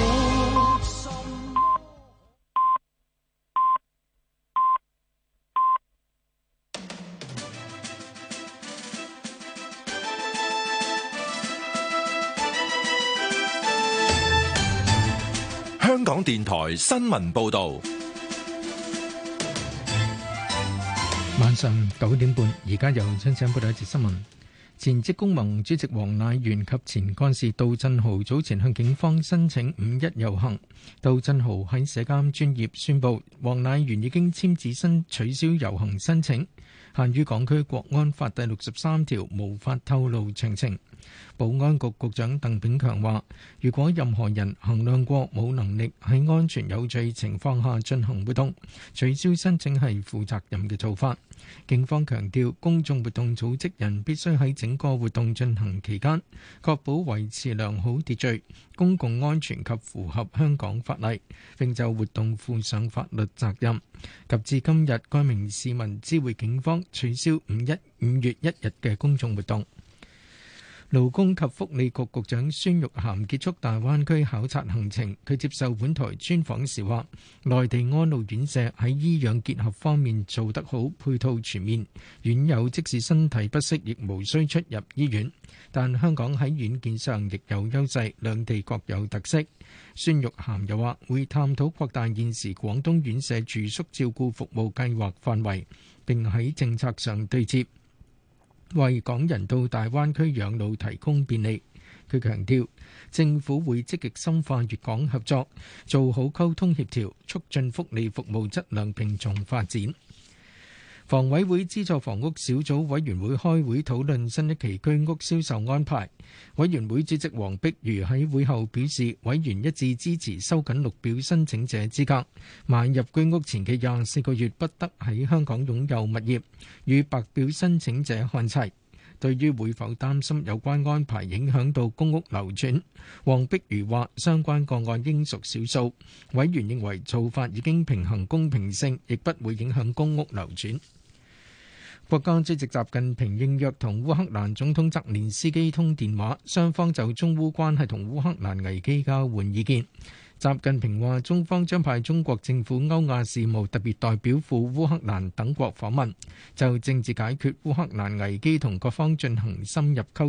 香港電台新聞報導。 晚上九點半，而家由張生報道一節新聞。前職工盟主席黃乃元及前幹事杜振豪早前向警方申請五一遊行。杜振豪喺社交專頁宣布，黃乃元已經簽字申取消遊行申請，限於港區國安法第六十三條，無法透露詳情。保安局局長鄧炳強話，如果任何人衡量過冇能力喺安全有序情況下進行活動，取消申請係負責任嘅做法。警方強調，公眾活動組織人必須喺整個活動進行期間，確保維持良好秩序、公共安全及符合香港法例，並就活動負上法律責任。及至今日，該名市民知會警方取消五一五月一日嘅公眾活動。勞工及福利局局長孫玉菡結束大灣區考察行程，佢接受本台專訪時話，內地安老院舍喺醫養結合方面做得好，配套全面，院友即使身體不適亦無需出入醫院，但香港喺軟件上亦有優勢，兩地各有特色。孫玉菡又話，會探討擴大現時廣東院舍住宿照顧服務計劃範圍，並喺政策上對接，為港人到大灣區養老提供便利。佢強調，政府會積極深化粵港合作，做好溝通協調，促進福利服務質量並重發展。房委會資助房屋小組委員會開會討論新一期居屋銷售安排。委員會主席黃碧如喺會後表示，委員一致支持收緊綠表申請者資格，買入居屋前嘅廿四個月不得喺香港擁有物業，與白表申請者看齊。對於會否擔心有關安排影響到公屋流轉，黃碧如話相關個案應屬少數，委員認為做法已經平衡公平性，亦不會影響公屋流轉。國家主席習近平應約同烏克蘭總統澤連斯基通電話，雙方就中烏關係同烏克蘭危機交換意見。習近平話，中方將派中國政府歐亞事務特別代表赴烏克蘭等國訪問，就政治解決烏克蘭危機同各方進行深入溝通。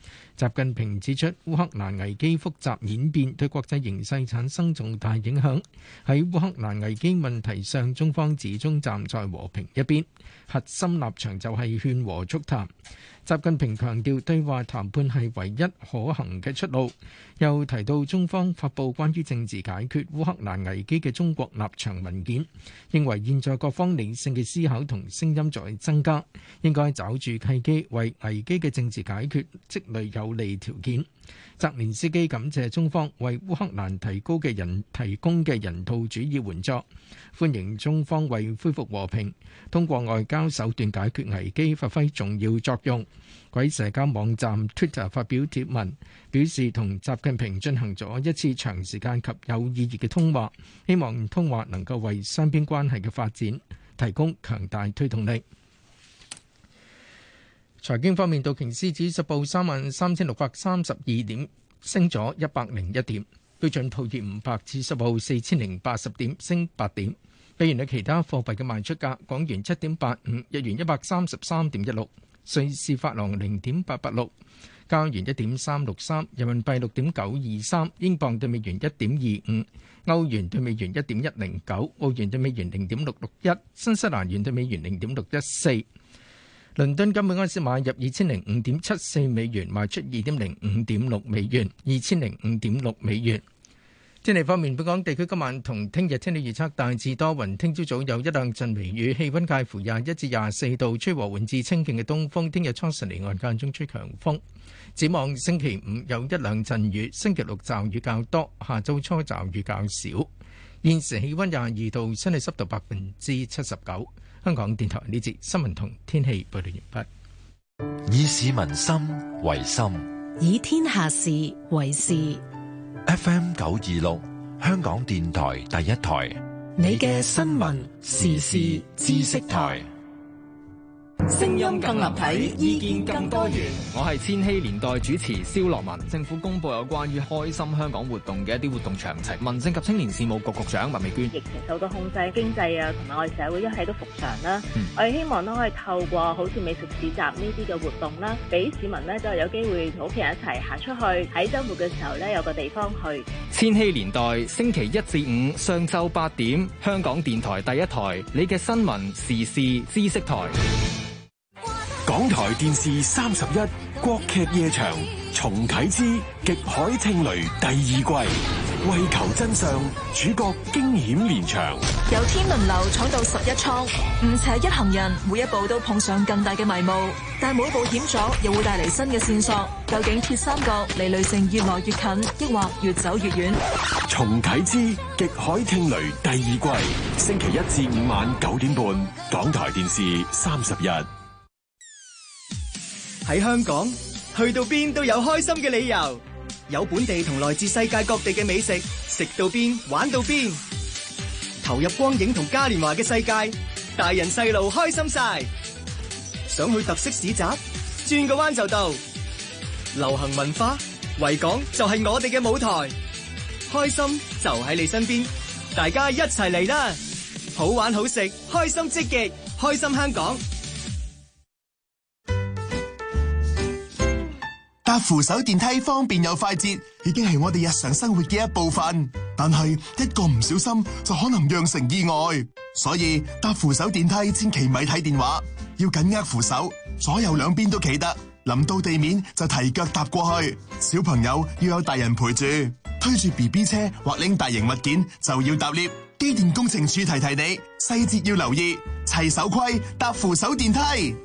習近平指出，烏克蘭危機複雜演變，對國際形勢產生重大影響。喺烏克蘭危機問題上，中方始終站在和平一邊，核心立場就係勸和促談。習近平強調，對話談判係唯一可行嘅出路，又提到中方發布關於政治解決烏克蘭危機嘅中國立場文件，認為現在各方理性嘅思考同聲音在增加，應該抓住契機，為危機嘅政治解決積累有利條件。澤連斯基感謝中方為烏克蘭提高嘅人提供嘅人道主義援助，歡迎中方為恢復和平，通過外交手段解決危機發揮重要作用。喺社交網站 Twitter 發表貼文，表示同習近平進行咗一次長時間及有意義嘅通話，希望通話能夠為雙邊關係嘅發展提供強大推動力。財經方面，道瓊斯指數報三萬三千六百三十二點，升咗一百零一點；標準普爾五百指數報四千零八十點，升八點。美元對其他貨幣嘅賣出價：港元七點八五，日元一百三十三點一六，瑞士法郎零點八八六，加元一點三六三，人民幣六點九二三，英鎊對美元一點二五，歐元對美元一點一零九，澳元對美元零點六六一，新西蘭元對美元零點六一四。倫敦金每盎司買入二千零五點七四美元，賣出二點零五點六美元，二千零五點六美元。天氣方面，本港地區今晚同聽日天氣預測大致多雲，聽朝早有一兩陣微雨，氣溫介乎廿一至廿四度，吹和緩至清勁嘅東風。聽日初晨離岸間中吹強風。展望星期五有一兩陣雨，星期六驟雨較多，下周初驟雨較少。現時氣溫廿二度，相對濕度百分之七十九。香港電台呢節新聞同天氣報道完畢。 以市民心為心， 以天下事為事。 F M 九二六，香港電台第一台， 你嘅新聞時事知識台。聲音更立體，意見更多元。 我係千禧年代主持蕭樂文。政府公布有關於開心香港活動嘅一啲活動詳情。民政及青年事務局局長麥美娟： 疫情受到控制，經濟啊同埋我哋社會一切都復常啦。嗯、我哋希望都可以透過好似美食市集呢啲嘅活動啦，俾市民呢都係有機會同屋企人一齊行出去，喺週末嘅時候呢有個地方去。 千禧年代星期一至五上晝八點，香港電台第一台，你嘅新聞時事知識台。 港台電視三十一國劇夜場重啟之極海聽雷第二季，為求真相，主角驚險連場。 由天輪樓闖到十一倉，吳邪一行人每一步都碰上更大嘅迷霧，但每一步險阻又會帶嚟新嘅線索。究竟鐵三角離雷城越來越近，抑或越走越遠？ 重啟之極海聽雷第二季，星期一至五晚九點半，港台電視三十一。 喺香港，去到邊都有開心嘅理由，有本地同來自世界各地嘅美食，食到邊玩到邊，投入光影同嘉年華嘅世界，大人細路開心晒。想去特色市集，轉個彎就到。流行文化，維港就係我哋嘅舞台，開心就喺你身邊，大家一齊嚟啦！好玩好食，開心積極，開心香港。 搭扶手電梯方便又快捷，已經係我哋日常生活嘅一部分。但係一個唔小心就可能釀成意外，所以搭扶手電梯千祈咪睇電話，要緊握扶手，左右兩邊都企得。臨到地面就提腳踏過去。小朋友要有大人陪住，推住 B B 車或拎大型物件就要搭 lift。機電工程署提提你，細節要留意，齊守規搭扶手電梯。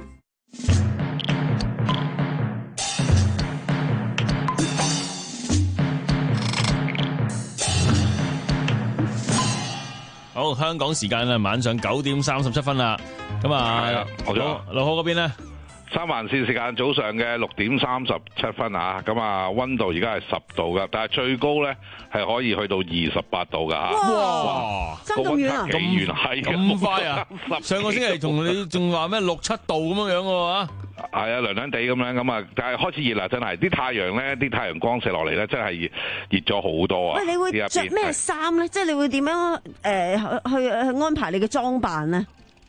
好，香港時間啊，晚上九點三十七分啦。咁啊， 好咗， 六號嗰邊咧， 三環線時間早上嘅六點三十七分啊。咁啊，溫度而家係十度噶，但係最高咧係可以去到二十八度噶吓。 哇， 爭咁遠啊！ 幾遠係咁快啊！上個星期同你仲話咩六七度咁樣樣嘅喎。 係啊，涼涼地咁樣咁啊，但係開始熱啦，真係啲太陽咧，啲太陽光射落嚟咧，真係熱熱咗好多啊！ 喂，你會着咩衫咧？即係你會點樣誒去去安排你嘅裝扮咧？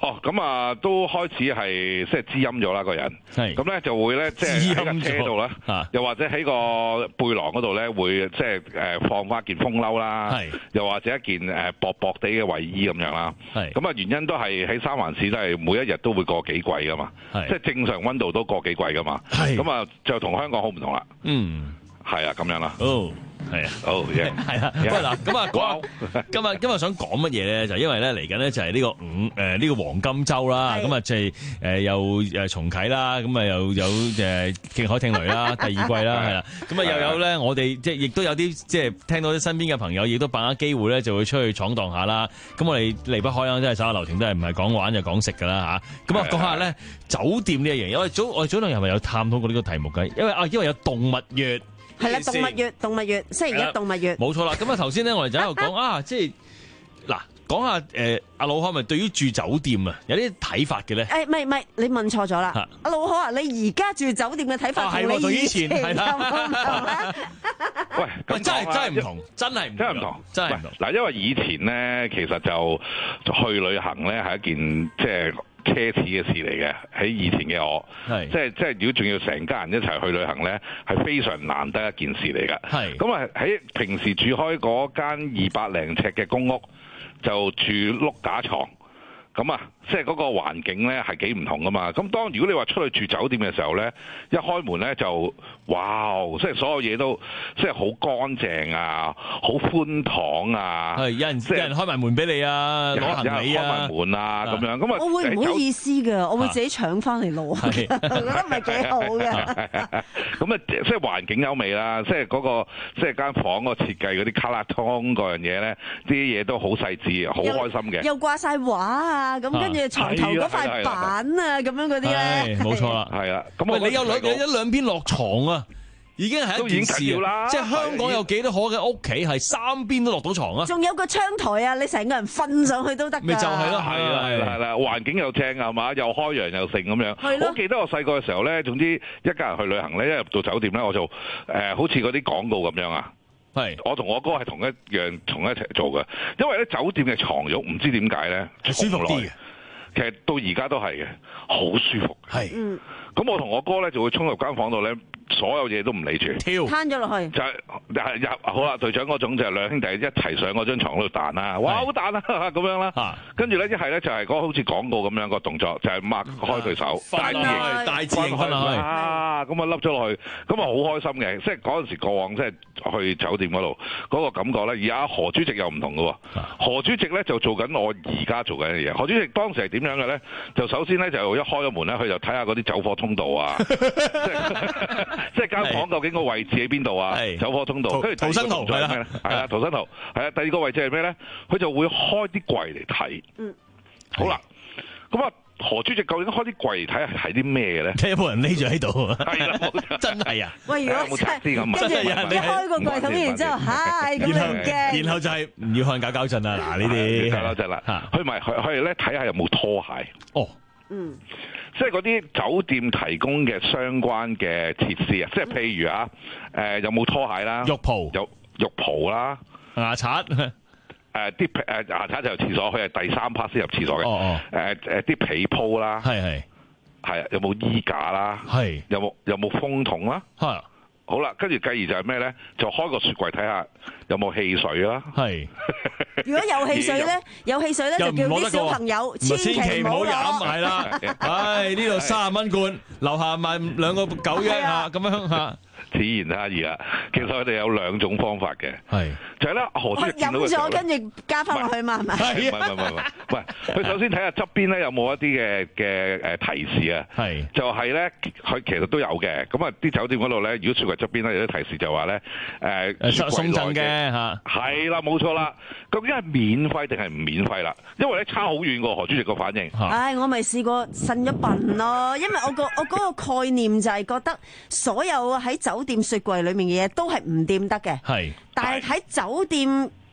哦，咁啊，都開始係即係滋陰咗啦，個人。係。咁咧就會咧，即係喺架車度咧，又或者喺個背囊嗰度咧，會即係誒放翻件風褸啦。係。又或者一件誒薄薄地嘅衞衣咁樣啦。係。咁啊，原因都係喺三藩市都係每一日都會過幾季噶嘛。係。即係正常溫度都過幾季噶嘛。係。咁啊，就同香港好唔同啦。嗯。係啊，咁樣啦。哦。係啊，好嘅，係啦。喂嗱，咁啊講，今日今日想講乜嘢咧？就因為咧嚟緊咧就係呢個五誒呢個黃金週啦，咁啊即係誒又誒重啟啦，咁啊又有誒競海聽雷啦，第二季啦，係啦，咁啊又有咧我哋即係亦都有啲即係聽到啲身邊嘅朋友亦都把握機會咧就會出去闖蕩下啦。咁我哋離不開啊，即係手下留情都係唔係講玩就講食㗎啦嚇。咁啊講下咧酒店呢一樣嘢，我哋早我哋早兩日係咪有探討過呢個題目㗎？因為啊因為有動物月。 係啦，動物月，動物月，星期一動物月。冇錯啦，咁啊頭先咧，我哋就喺度講啊，即係嗱，講下誒阿老可咪對於住酒店啊有啲睇法嘅咧？誒，唔係唔係，你問錯咗啦。阿老可啊，你而家住酒店嘅睇法同你以前係啦。 喂， 喂，真係真係唔同，真係唔真係唔同， 真係唔同。 嗱，因為以前咧，其實就去旅行咧係一件即係奢侈嘅事嚟嘅，喺以前嘅我，即係即係如果仲要成家人一齊去旅行咧，係非常難得一件事嚟㗎。係咁啊，喺平時住開嗰間二百零尺嘅公屋，就住碌架床。咁啊，即係嗰個環境咧係幾唔同噶嘛。咁當如果你話出去住酒店嘅時候咧，一開門咧就哇，即係所有嘢都即係好乾淨啊，好寬敞啊。係有人即係有人開埋門俾你啊，攞行李啊，開埋門啊咁樣。咁啊， 我會唔好意思㗎，我會自己搶翻嚟攞，我覺得唔係幾好嘅。 咁啊，即係環境優美啦，即係嗰個即係間房嗰個設計嗰啲卡拉通嗰樣嘢咧，啲嘢都好細緻，好開心嘅。 又掛晒畫啊！咁跟住床頭嗰塊板啊，咁樣嗰啲咧， 冇錯啦， 係啊。咁喂，你有兩你一兩邊落床啊，已經係一件事啦。即係香港有幾多可嘅屋企係三邊都落到床啊？ 仲有個窗台啊，你成個人瞓上去都得㗎。 咪就係咯，係啦， 係啦，環境又正係嘛，又開揚又盛咁樣。係咯。我記得我細個嘅時候咧，總之一家人去旅行咧，一入到酒店咧，我就誒好似嗰啲廣告咁樣啊。係，我同我哥係同一樣同一齊做嘅，因為咧酒店嘅床褥唔知點解咧舒服啲嘅， 其實到而家都係嘅，好舒服。係，嗯，咁我同我哥咧就會衝入間房度咧，所有嘢都唔理住， 跳攤咗落去， 就係入好啦。隊長嗰種就係兩兄弟一齊上嗰張床嗰度彈啦，哇好彈啊咁樣啦，跟住咧一係咧就係嗰個好似廣告咁樣個動作，就係擘開對手，大字型，大字型啊，咁啊笠咗落去，咁啊好開心嘅，即係嗰陣時過往即係去酒店嗰度嗰個感覺咧。而阿何主席又唔同嘅喎，何主席咧就做緊我而家做緊嘅嘢。何主席當時係點樣嘅咧？就首先咧就一開咗門咧，佢就睇下嗰啲走火通道啊，即係間房究竟個位置喺邊度啊？走火通道，跟住逃生圖係啦，係啊，逃生圖係啊。第二個位置係咩咧？佢就會開啲櫃嚟睇。嗯，好啦，咁啊。何主席究竟開啲櫃嚟睇係啲咩嘅咧？ 有冇人匿咗喺度？ 係啦， 真係啊！ 喂，如果真係跟住一開個櫃桶，然之後，嗨咁樣嘅， 然後就係唔要看搞搞震啊！嗱呢啲搞搞震啦，佢咪佢佢咧睇下有冇拖鞋。哦，嗯，即係嗰啲酒店提供嘅相關嘅設施啊，即係譬如啊，誒有冇拖鞋啦？ 浴袍有浴袍啦， 牙刷。 誒啲誒牙刷就入廁所，佢係第三 part 先入廁所嘅。哦誒誒啲被鋪啦，係係係啊，有冇衣架啦？係有冇有冇風筒啦？係好啦，跟住繼而就係咩咧？就開個雪櫃睇下有冇汽水啦。係如果有汽水咧，有汽水咧就叫啲小朋友千祈唔好飲， 係啦。唉，呢度三十蚊罐，樓下賣兩個九一下咁樣嚇。 此言差異啊！其實我哋有兩種方法嘅，係就係咧何主席見到嘅時候， 飲咗跟住加翻落去嘛，係咪？ 係唔係唔係唔係？喂，佢首先睇下側邊咧有冇一啲嘅嘅誒提示啊，係就係咧佢其實都有嘅。咁啊啲酒店嗰度咧，如果雪櫃側邊咧有啲提示就話咧誒雪櫃內嘅嚇，係啦冇錯啦。究竟係免費定係唔免費啦？因為咧差好遠個何主席個反應。 唉，我咪試過呻一笨咯，因為我個我嗰個概念就係覺得所有喺酒店雪櫃裏面嘅嘢都係唔掂得嘅，係。但係喺酒店誒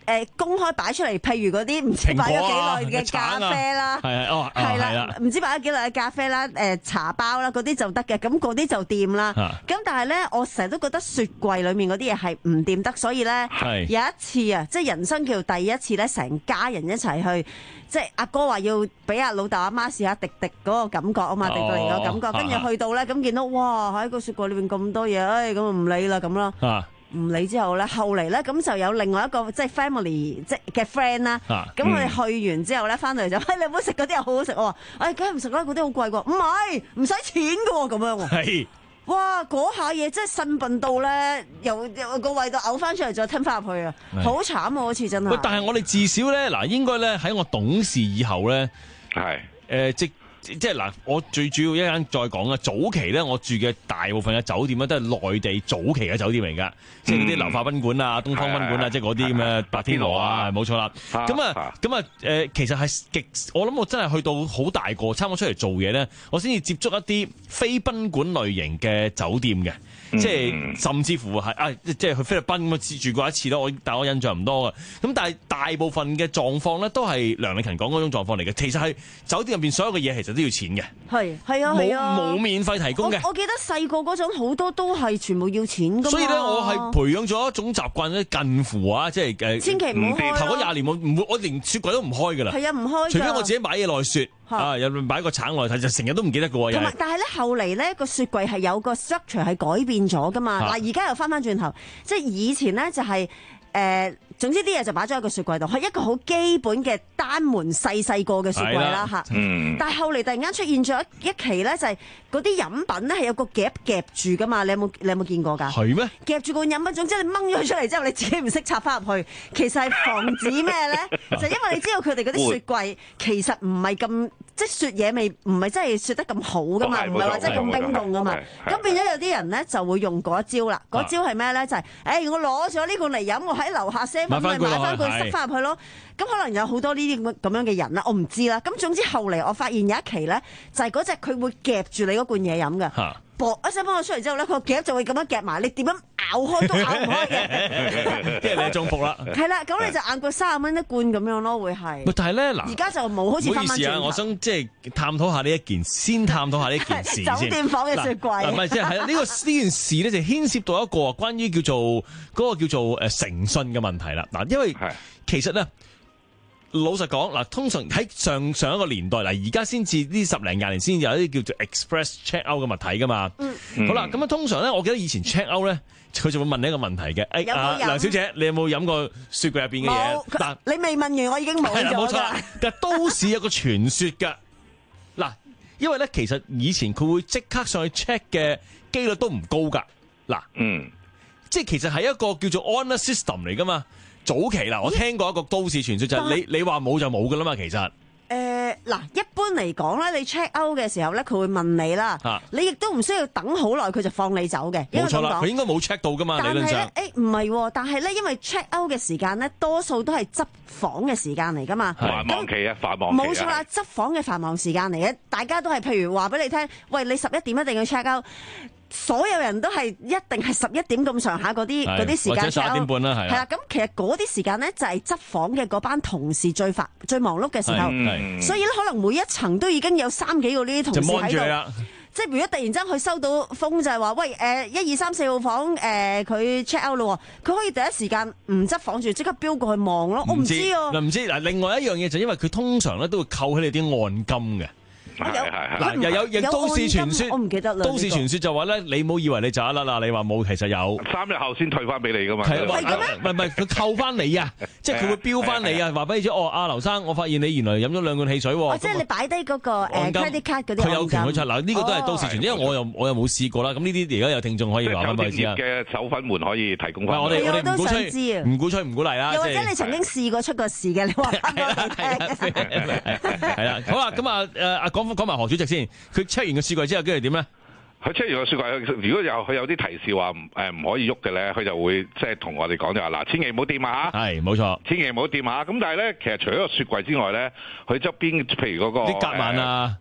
誒公開擺出嚟，譬如嗰啲唔知擺咗幾耐嘅咖啡啦， 係哦係啦，唔知擺咗幾耐嘅咖啡啦，誒茶包啦嗰啲就得嘅，咁嗰啲就掂啦。咁但係咧，我成日都覺得雪櫃裡面嗰啲嘢係唔掂得，所以咧有一次啊，即係人生叫第一次咧，成家人一齊去，即係阿哥話要俾阿老豆阿媽試下迪迪嗰個感覺啊嘛，迪迪尼個感覺，跟住去到咧，咁見到哇喺個雪櫃裏邊咁多嘢，誒咁唔理啦咁啦。唔理之後咧，後嚟咧咁就有另外一個即係 family 即係嘅 friend 啦。咁我哋去完之後咧，翻到嚟就，喂，你唔好食嗰啲又好好食。我話，誒梗係唔食啦，嗰啲好貴喎。唔係，唔使錢㗎喎，咁樣喎。係。哇！嗰下嘢真係呻笨到咧，由由個胃度嘔翻出嚟，再吞翻入去啊！好慘啊！嗰次真係。 但係我哋至少咧，嗱應該咧喺我懂事以後咧，係誒即。即係嗱，我最主要一陣再講啦。早期咧，我住嘅大部分嘅酒店咧，都係內地早期嘅酒店嚟㗎，即係嗰啲流化賓館啊、東方賓館啊，即係嗰啲咁嘅白天鵝啊，冇錯啦。咁啊，咁啊，誒，其實係極，我諗我真係去到好大個，差唔多出嚟做嘢咧，我先至接觸一啲非賓館類型嘅酒店嘅。即係甚至乎係啊，即係去菲律賓咁啊，住過一次咯。我但係我印象唔多啊。咁但係大部分嘅狀況咧，都係梁麗勤講嗰種狀況嚟嘅。其實係酒店入邊所有嘅嘢，其實都要錢嘅。係係啊係啊，冇冇免費提供嘅。我記得細個嗰種好多都係全部要錢㗎。所以咧，我係培養咗一種習慣咧，近乎啊，即係誒，千祈唔好開。頭嗰廿年我唔會，我連雪櫃都唔開㗎啦。係啊，唔開。除非我自己買嘢落去雪。啊！入面擺個橙落去睇，就成日都唔記得嘅喎。同埋，但係咧後嚟咧個雪櫃係有個 structure 係改變咗噶嘛。嗱，而家又翻翻轉頭，即係以前咧就係、是、誒、呃，總之啲嘢就擺咗喺個雪櫃度，係一個好基本嘅單門細細個嘅雪櫃啦嚇。嗯。但係後嚟突然間出現咗一期咧，就係嗰啲飲品咧係有個夾夾住噶嘛。你有冇你有冇見過㗎？係咩？夾住個飲品，總之你掹咗佢出嚟之後，你自己唔識插翻入去，其實係防止咩咧？就因為你知道佢哋嗰啲雪櫃其實唔係咁。即係雪嘢味唔係真係雪得咁好噶嘛，唔係話真係咁冰凍噶嘛。咁變咗有啲人咧就會用嗰一招啦。嗰招係咩咧？就係、是，誒、欸、我攞咗呢罐嚟飲，我喺樓下 seven 咪買翻罐塞翻入去咯。咁可能有好多呢啲咁咁樣嘅人啦，我唔知啦。咁總之後嚟我發現有一期咧，就係嗰隻佢會夾住你嗰罐嘢飲嘅。搏一聲幫我出嚟之後咧，個夾就會咁樣夾埋，你點樣咬開都咬唔開嘅。即係你中伏啦。係啦，咁你就硬過三十蚊一罐咁樣咯，會係。但係咧嗱，而家就冇好似翻返轉頭。唔好意思啊，我想即係探討下呢一件，先探討下呢件事先。酒店房嘅雪櫃。唔係即係係呢個呢件事咧，就牽涉到一個關於叫做嗰個叫做誒誠信嘅問題啦。嗱，因為其實咧。老實講嗱，通常喺上上一個年代嗱，而家先至呢十零廿年先有一啲叫做 express check out 嘅物體噶嘛。嗯，好啦，咁啊通常咧，我記得以前 check out 咧，佢就會問你一個問題嘅。誒，阿梁小姐，你有冇飲過雪櫃入邊嘅嘢？嗱，你未問完，我已經冇咗。係啦，冇錯。但係都市有個傳說㗎。嗱，因為咧，其實以前佢會即刻上去 check 嘅機率都唔高㗎。嗱，嗯，即係其實係一個叫做 honor system 嚟㗎嘛。早期嗱，我聽過一個都市傳說就係你你話冇就冇噶啦嘛，其實。誒、呃、嗱，一般嚟講咧，你 check out 嘅時候咧，佢會問你啦，啊、你亦都唔需要等好耐，佢就放你走嘅。冇錯啦，佢應該冇 check 到噶嘛，理論上。誒唔係，但係咧，因為 check out 嘅時間咧，多數都係執房嘅時間嚟噶嘛。繁忙期啊，繁忙期。冇錯啦，執房嘅繁忙時間嚟嘅，大家都係譬如話俾你聽，喂，你十一點一定要 check out。所有人都係一定係十一點咁上下嗰啲嗰啲時間，或者十一點半啦，係啦。咁其實嗰啲時間咧就係執房嘅嗰班同事最煩最忙碌嘅時候，所以咧可能每一層都已經有三幾個呢啲同事喺度。即係如果突然之間佢收到風就係話，喂誒一二三四號房誒佢 check out 咯，佢可以第一時間唔執房住，即刻飆過去望咯。我唔知啊，唔知嗱。另外一樣嘢就因為佢通常咧都會扣起你啲按金嘅。係係嗱，又有亦都市傳說，我唔記得啦。都市傳說就話咧，你唔好以為你就一粒啦，你話冇，其實有三日後先退翻俾你噶嘛。係係嘅咩？唔係唔係，佢扣翻你啊！即係佢會標翻你啊！話俾你知，哦，阿劉生，我發現你原來飲咗兩罐汽水喎。即係你擺低嗰個誒 credit card 嗰啲，佢有權去查嗱。呢個都係都市傳說，因為我又我又冇試過啦。咁呢啲而家有聽眾可以話翻俾你知啊。嘅手粉們可以提供翻。我哋我哋唔鼓吹，唔鼓吹唔鼓勵啦。又或者你曾經試過出過事嘅，你話翻俾我聽。係啦，好啦，咁啊誒啊講講埋何主席先。佢 check 完個雪櫃之後，跟住點咧？佢 check 完個雪櫃，如果有佢有啲提示話誒唔可以喐嘅咧，佢就會即係同我哋講就話嗱，千祈唔好掂下。係冇錯，千祈唔好掂下。咁但係咧，其實除咗個雪櫃之外咧，佢側邊譬如嗰個啲夾萬啊。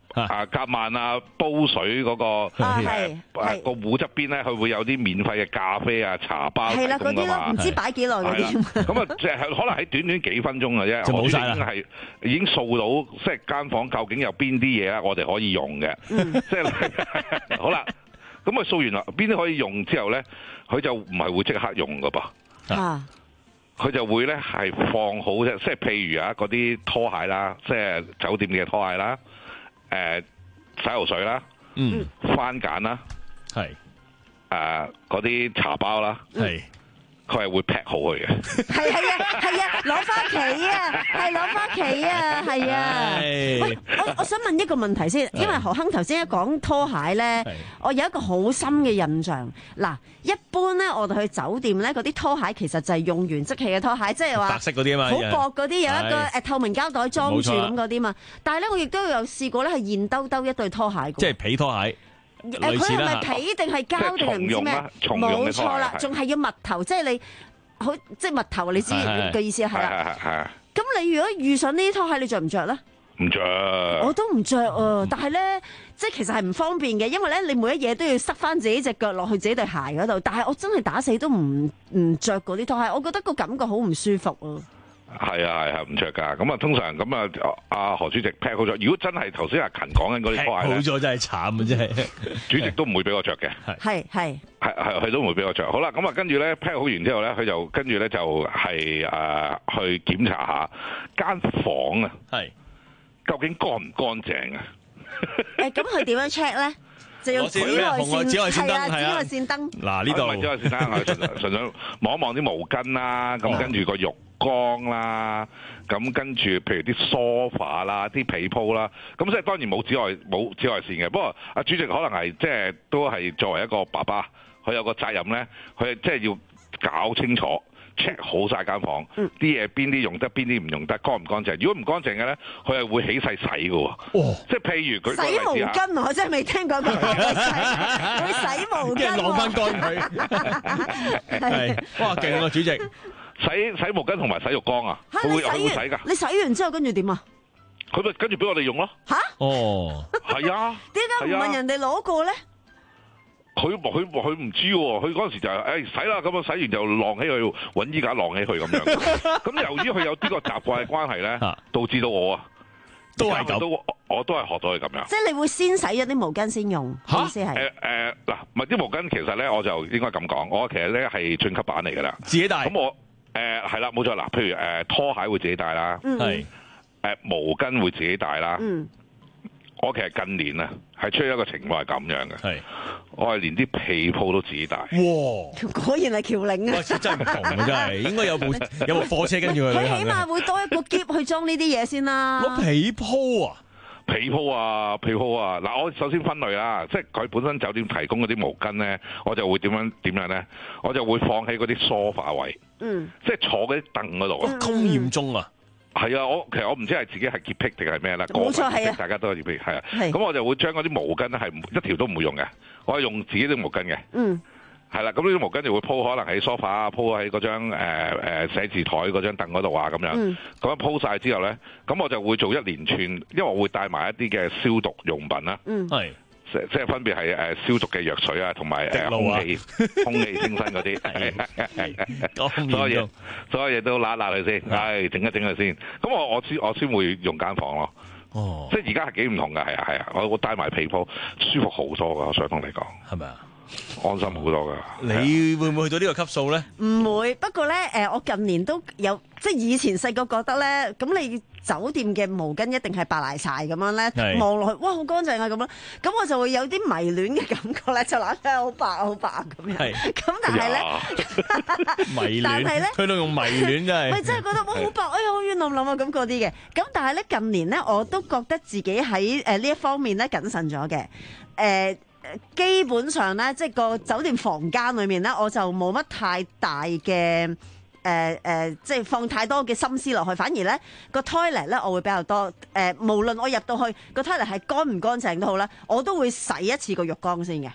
啊夾萬啊煲水嗰、那個誒誒個壺側邊咧，佢會有啲免費嘅咖啡啊茶包提供㗎嘛， 唔知擺幾耐嗰啲。 咁啊，即係可能喺短短幾分鐘嘅啫， 就冇晒啦。 已經係已經掃到即係間房究竟有邊啲嘢啊，我哋可以用嘅。 嗯、 即係好啦，咁啊掃完啦，邊啲可以用之後咧，佢就唔係會即刻用㗎噃。啊佢就會咧係放好啫，即係譬如啊嗰啲拖鞋啦，即係酒店嘅拖鞋啦，誒、呃、洗頭水啦，嗯，番梘啦，係誒嗰啲茶包啦，係佢係會 pack 好佢嘅， 係係啊係啊，攞翻屋企啊，係攞翻屋企啊，係啊。喂，我我想問一個問題先，因為何亨頭先一講拖鞋咧，我有一個好深嘅印象。嗱，一般咧我哋去酒店咧，嗰啲拖鞋其實就係用完即棄嘅拖鞋，即係話白色嗰啲啊嘛， 好薄嗰啲，有一個誒透明膠袋裝住咁嗰啲嘛。但係咧，我亦都有試過咧，係現兜兜一對拖鞋。 即係皮拖鞋。 誒佢係咪皮定係膠定係唔知咩？冇錯啦，仲係要襪頭，即係你好即係襪頭，你知嘅意思係啦。 係啊。 咁你如果遇上呢啲拖鞋，你着唔着咧？ 唔着。我都唔着啊！但係咧，即係其實係唔方便嘅，因為咧你每一嘢都要塞翻自己隻腳落去自己對鞋嗰度。但係我真係打死都唔唔着嗰啲拖鞋，我覺得個感覺好唔舒服啊！ 係啊係啊，唔着㗎。咁啊，通常咁啊，阿何主席 pack 好咗。如果真係頭先阿勤講緊嗰啲拖鞋， 好咗真係慘啊！真係， 主席都唔會俾我着嘅。 係係係係，佢都唔會俾我着。好啦，咁啊，跟住咧 pack 好完之後咧，佢就跟住咧就係、是、誒、呃、去檢查下間房啊，係究竟乾唔乾淨啊？ 誒，咁佢點樣 check 咧？就用紫外線， 紫外線燈， 係啊，紫外線燈。 嗱呢度，紫外線燈，純純粹望一望啲毛巾啦，咁跟住個浴缸啦，咁跟住譬如啲梳化啦、啲被鋪啦，咁即係當然冇紫外冇紫外線嘅。不過阿主席可能係即係都係作為一個爸爸，佢有個責任咧，佢即係要搞清楚。check 好晒間房，啲嘢邊啲用得，邊啲唔用得，乾唔乾淨？如果唔乾淨嘅咧，佢係會起勢洗嘅喎。哦，即係譬如佢洗毛巾，我真係未聽過佢會洗毛巾， 跟住晾翻乾佢。係，哇勁啊！主席， 洗洗毛巾同埋洗浴缸啊，佢會佢會洗㗎。 你洗完之後跟住點啊？ 佢咪跟住俾我哋用咯。吓？哦，係啊。點解唔問人哋攞過咧？ 佢佢佢唔知喎，佢嗰陣時就係、是、誒、哎、洗啦，咁樣洗完就晾起佢，揾衣架晾起佢咁樣。咁由於佢有啲個習慣嘅關係咧，導致到我啊都係咁，都我都係學到佢咁樣。即係你會先洗咗啲毛巾先用，意思係誒誒嗱，唔係啲毛巾其實咧，我就應該咁講，我其實咧係進級版嚟㗎啦， 自己帶。咁我誒係啦，冇錯嗱，譬如誒、呃、拖鞋會自己帶啦，係誒、呃、毛巾會自己帶啦。嗯我其實近年啊，係出現一個情況係咁樣嘅，係我係連啲被鋪都自己帶。 哇！果然係僑領啊！ 真係唔同嘅真係，應該有部有部貨車跟住佢。 佢起碼會多一個篋去裝呢啲嘢先啦。 攞被鋪啊， 被鋪啊，被鋪啊！嗱，我首先分類啦，即係佢本身酒店提供嗰啲毛巾咧，我就會點樣點樣咧？我就會放喺嗰啲梳化位，嗯，即係坐嗰啲凳嗰度啊。 咁嚴重啊！ 係啊，我其實我唔知係自己係潔癖定係咩啦， 冇錯係啊， 大家都係潔癖，係啊，咁我就會將嗰啲毛巾咧係一條都唔會用嘅，我係用自己啲毛巾嘅，嗯，係啦，咁呢啲毛巾就會鋪可能喺梳化啊，鋪喺嗰張誒誒寫字台嗰張凳嗰度啊咁樣，咁、嗯、樣鋪晒之後咧，咁我就會做一連串，因為我會帶埋一啲嘅消毒用品啦，嗯，係。即係分別係誒消毒嘅藥水啊，同埋誒空氣空氣清新嗰啲，所有嘢所有嘢都揦一揦佢先，唉整一整佢先。咁我我先我先會用間房咯。哦，即係而家係幾唔同㗎，係啊係啊，我我帶埋被鋪，舒服好多㗎，我想同你講，係咪啊？安心好多㗎。 你會唔會去到呢個級數咧？ 唔會，不過咧誒，我近年都有，即係以前細個覺得咧，咁你酒店嘅毛巾一定係白賴晒咁樣咧，望落去哇好乾淨啊咁樣，咁我就會有啲迷戀嘅感覺咧，就攬出嚟好白好白咁樣。咁但係咧， 迷戀，但係咧，佢都用迷戀真係。 喂，真係覺得哇好白，哎呀好軟腍腍啊咁嗰啲嘅。咁但係咧近年咧，我都覺得自己喺誒呢一方面咧謹慎咗嘅，誒。基本上咧，即係個酒店房間裏面咧，我就冇乜太大嘅誒誒，即係放太多嘅心思落去。反而咧個 toilet 咧，我會比較多誒、呃。無論我入到去個 toilet 係乾唔乾淨都好啦，我都會洗一次個浴缸先嘅。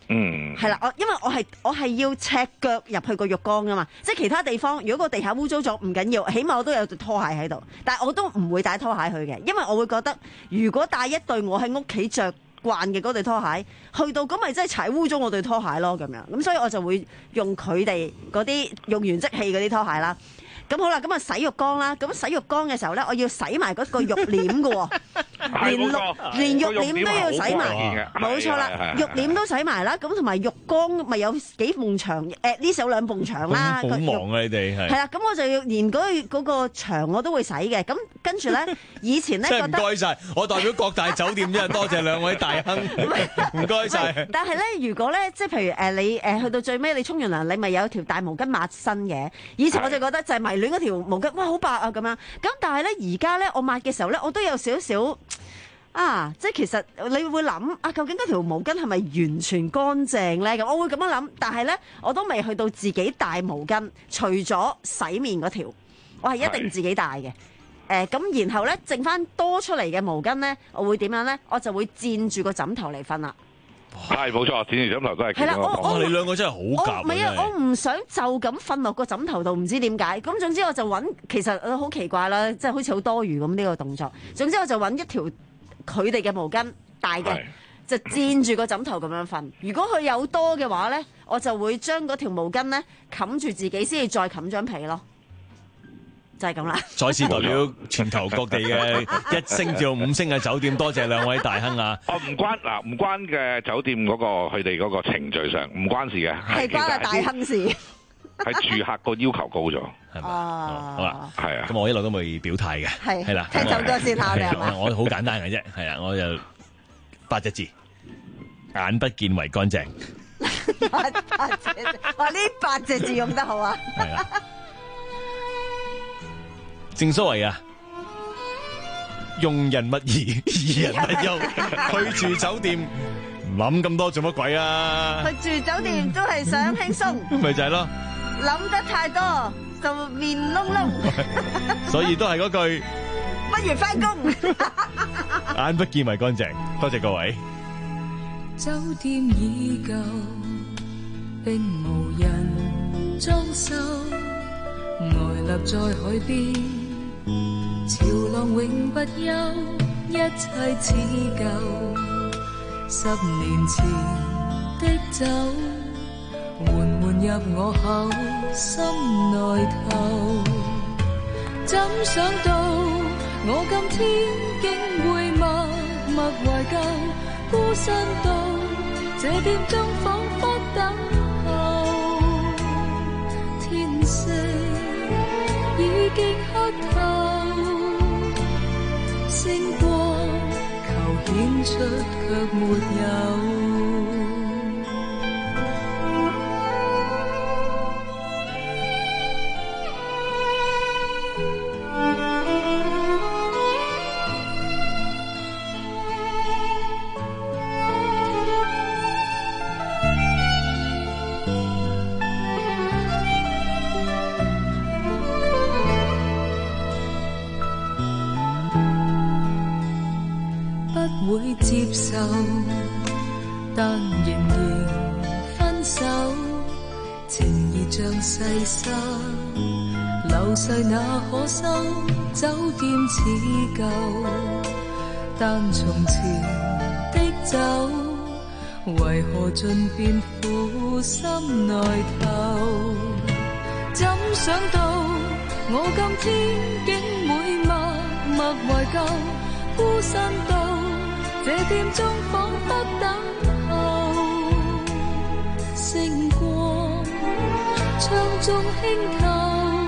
嗯， 係啦，我因為我係我係要赤腳入去個浴缸噶嘛，即係其他地方如果個地下污糟咗唔緊要，起碼我都有對拖鞋喺度，但係我都唔會帶拖鞋去嘅，因為我會覺得如果帶一對我喺屋企着慣嘅嗰對拖鞋去到，咁咪真係踩污糟我對拖鞋咯咁樣，咁所以我就會用佢哋嗰啲用完即棄嗰啲拖鞋啦。咁好啦，咁啊洗浴缸啦，咁洗浴缸嘅時候咧，我要洗埋嗰個浴簾嘅喎，連浴連浴簾都要洗埋，冇錯啦，浴簾都洗埋啦，咁同埋浴缸咪有幾埲牆，誒呢有兩埲牆啦， 好忙啊你哋係。 係啦，咁我就要連嗰嗰個牆我都會洗嘅，咁跟住咧，以前咧覺得唔該晒，我代表各大酒店真係多謝兩位大亨，唔該晒。 但係咧，如果咧，即係譬如誒你誒去到最尾你沖完涼，你咪有條大毛巾抹身嘅，以前我就覺得就係迷戀嗰條毛巾，哇好白啊咁樣，咁但係咧而家咧我抹嘅時候咧，我都有少少啊，即係其實你會諗啊，究竟嗰條毛巾係咪完全乾淨咧？咁我會咁樣諗，但係咧我都未去到自己帶毛巾，除咗洗面嗰條，我係一定自己帶嘅。誒咁，然後咧剩翻多出嚟嘅毛巾咧，我會點樣咧？我就會墊住個枕頭嚟瞓啦。 係冇錯，墊住枕頭都係其中一個方法。 你兩個真係好夾。 唔係啊，我唔想就咁瞓落個枕頭度，唔知點解。咁總之我就揾，其實好奇怪啦，即係好似好多餘咁呢個動作。總之我就揾一條佢哋嘅毛巾大嘅，就墊住個枕頭咁樣瞓。如果佢有多嘅話咧，我就會將嗰條毛巾咧冚住自己，先至再冚張被咯。就係咁啦。 再次代表全球各地嘅一星至到五星嘅酒店，多謝兩位大亨啊！ 哦，唔關嗱，唔關嘅酒店嗰個佢哋嗰個程序上唔關事嘅， 係關啊大亨事。 係住客個要求高咗， 係咪？好啦， 係啊。 咁我一路都未表態嘅， 係係啦。 聽首歌先下嘅係嘛？ 我好簡單嘅啫，係啊，我就八隻字：眼不見為乾淨。 八八隻字，哇！呢八隻字用得好啊！ 係啦。正所謂啊，用人勿疑，疑人勿憂。去住酒店諗咁多做乜鬼啊？ 去住酒店都係想輕鬆， 咪就係咯。 諗得太多就面窿窿， 所以都係嗰句， 不如翻工。 眼不見為乾淨。多謝各位。 酒店已舊，並無人裝修，呆立在海邊。潮浪永不休，一切似舊。十年前的酒，緩緩入我口，心內透。怎想到我今天竟會默默懷舊，孤身到這店中彷彿等候。天色已經黑透。星光求顯出卻沒有。會接受，但仍然分手。情義像細沙，流逝那可收？酒店似舊，但從前的酒，為何盡變苦心內透？怎想到我今天竟會默默懷舊，孤身到這店中彷彿等候。星光窗中輕透，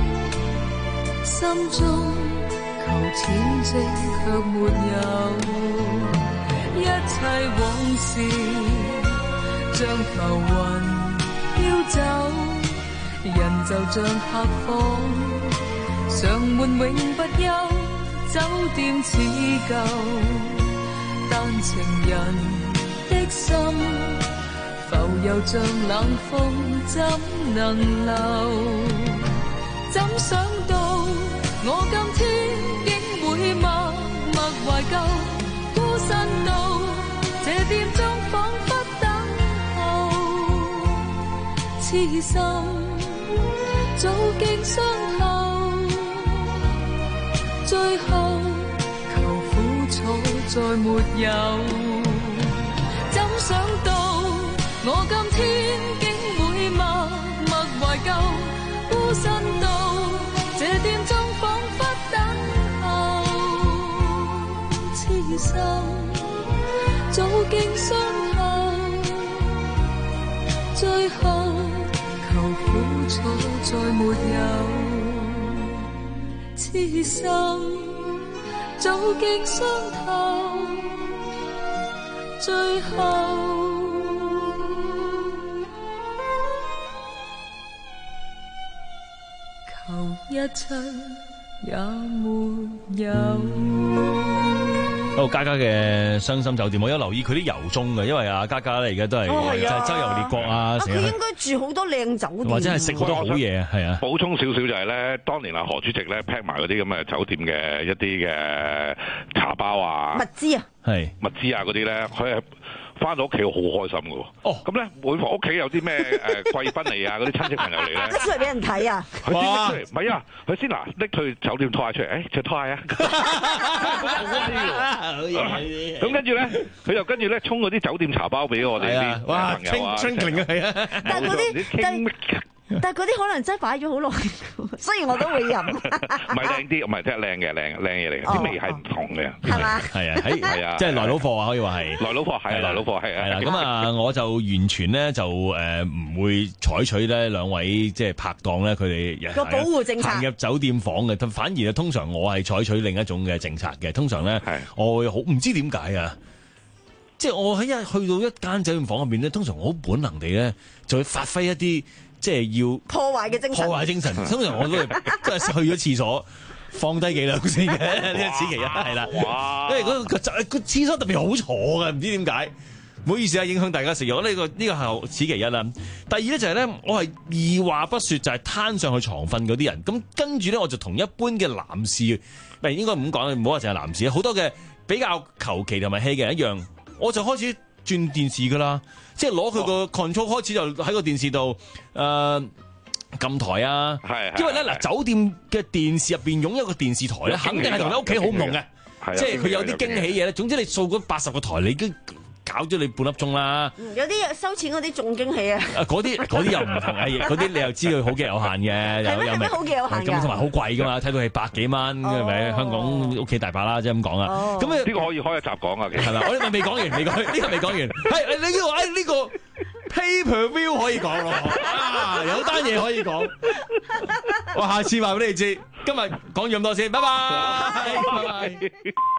心中求恬靜卻沒有。一切往事像浮雲飄走，人就像客房，常悶永不休。酒店似舊，但情人的心浮游像冷風，怎能留？怎想到我今天竟會默默懷舊，孤身到這店中彷彿等痴心早經傷透，最後求苦楚再沒有。怎想到我今天竟會默默懷舊，孤身到這店中彷彿等候。痴心早經傷透，最後求苦楚再沒有。痴心早經傷透，最後求一切也沒有。 好，嘉嘉嘅傷心酒店，我有留意佢啲遊蹤嘅，因為啊嘉嘉咧而家都係就係周遊列國啊， 佢應該住好多靚酒店， 或者係食好多好嘢，係啊。 補充少少就係咧，當年啊何主席咧 pack 埋嗰啲咁嘅酒店嘅一啲嘅茶包啊、 物資啊、 係物資啊嗰啲咧，佢係翻到屋企好開心嘅喎。 哦， 咁咧每逢屋企有啲咩誒貴賓嚟啊，嗰啲親戚朋友嚟咧， 拎出嚟俾人睇啊！ 佢先拎出嚟，唔係啊，佢先嗱拎去酒店拖下出嚟，誒着拖鞋啊！咁跟住咧，佢就跟住咧沖嗰啲酒店茶包俾我哋啲朋友啊， 清清啊，係啊！ 但係嗰啲但係嗰啲可能真係擺咗好耐，雖然我都會飲。 唔係靚啲，唔係真係靚嘅，靚靚嘢嚟嘅，啲味係唔同嘅， 係嘛？ 係啊，喺係啊， 即係來佬貨啊，可以話係來佬貨，係來佬貨，係啊。 係啦，咁啊，我就完全咧就誒唔會採取咧兩位即係拍檔咧，佢哋個保護政策行入酒店房嘅，反而啊通常我係採取另一種嘅政策嘅，通常咧我會好唔知點解啊。即係我喺一去到一間酒店房入面咧，通常我好本能地咧就會發揮一啲。即係要破壞嘅精神， 破壞精神。通常我都係都係去咗廁所放低幾兩先嘅，呢個此其一係啦。因為嗰個個個廁所特別好坐嘅，唔知點解。唔好意思啊，影響大家食慾。呢個呢個係此其一啦。第二咧就係咧，我係二話不說就係攤上去床瞓嗰啲人。咁跟住咧，我就同一般嘅男士，唔係應該咁講，唔好話淨係男士，好多嘅比較求其同埋 hea 嘅人一樣，我就開始轉電視噶啦。即係攞佢個 control 開始就喺個電視度誒撳台啊，因為咧嗱酒店嘅電視入邊擁有一個電視台咧，肯定係同你屋企好唔同嘅，即係佢有啲驚喜嘢咧。總之你掃嗰八十個台，你已經搞咗你半粒鐘啦。 有啲收錢嗰啲仲驚喜啊！ 嗰啲嗰啲又唔同，嗰啲你又知道好幾有限嘅，又有咪好幾有限咁同埋好貴噶嘛，睇到係百幾蚊，係咪？香港屋企大把啦，即係咁講啊。咁呢個可以開一集講啊，其實係啦，我哋咪未講完，未講，呢個未講完。係你呢個誒呢個 pay per view 可以講咯，啊有單嘢可以講。我下次話俾你知，今日講咗咁多先，拜拜，拜拜。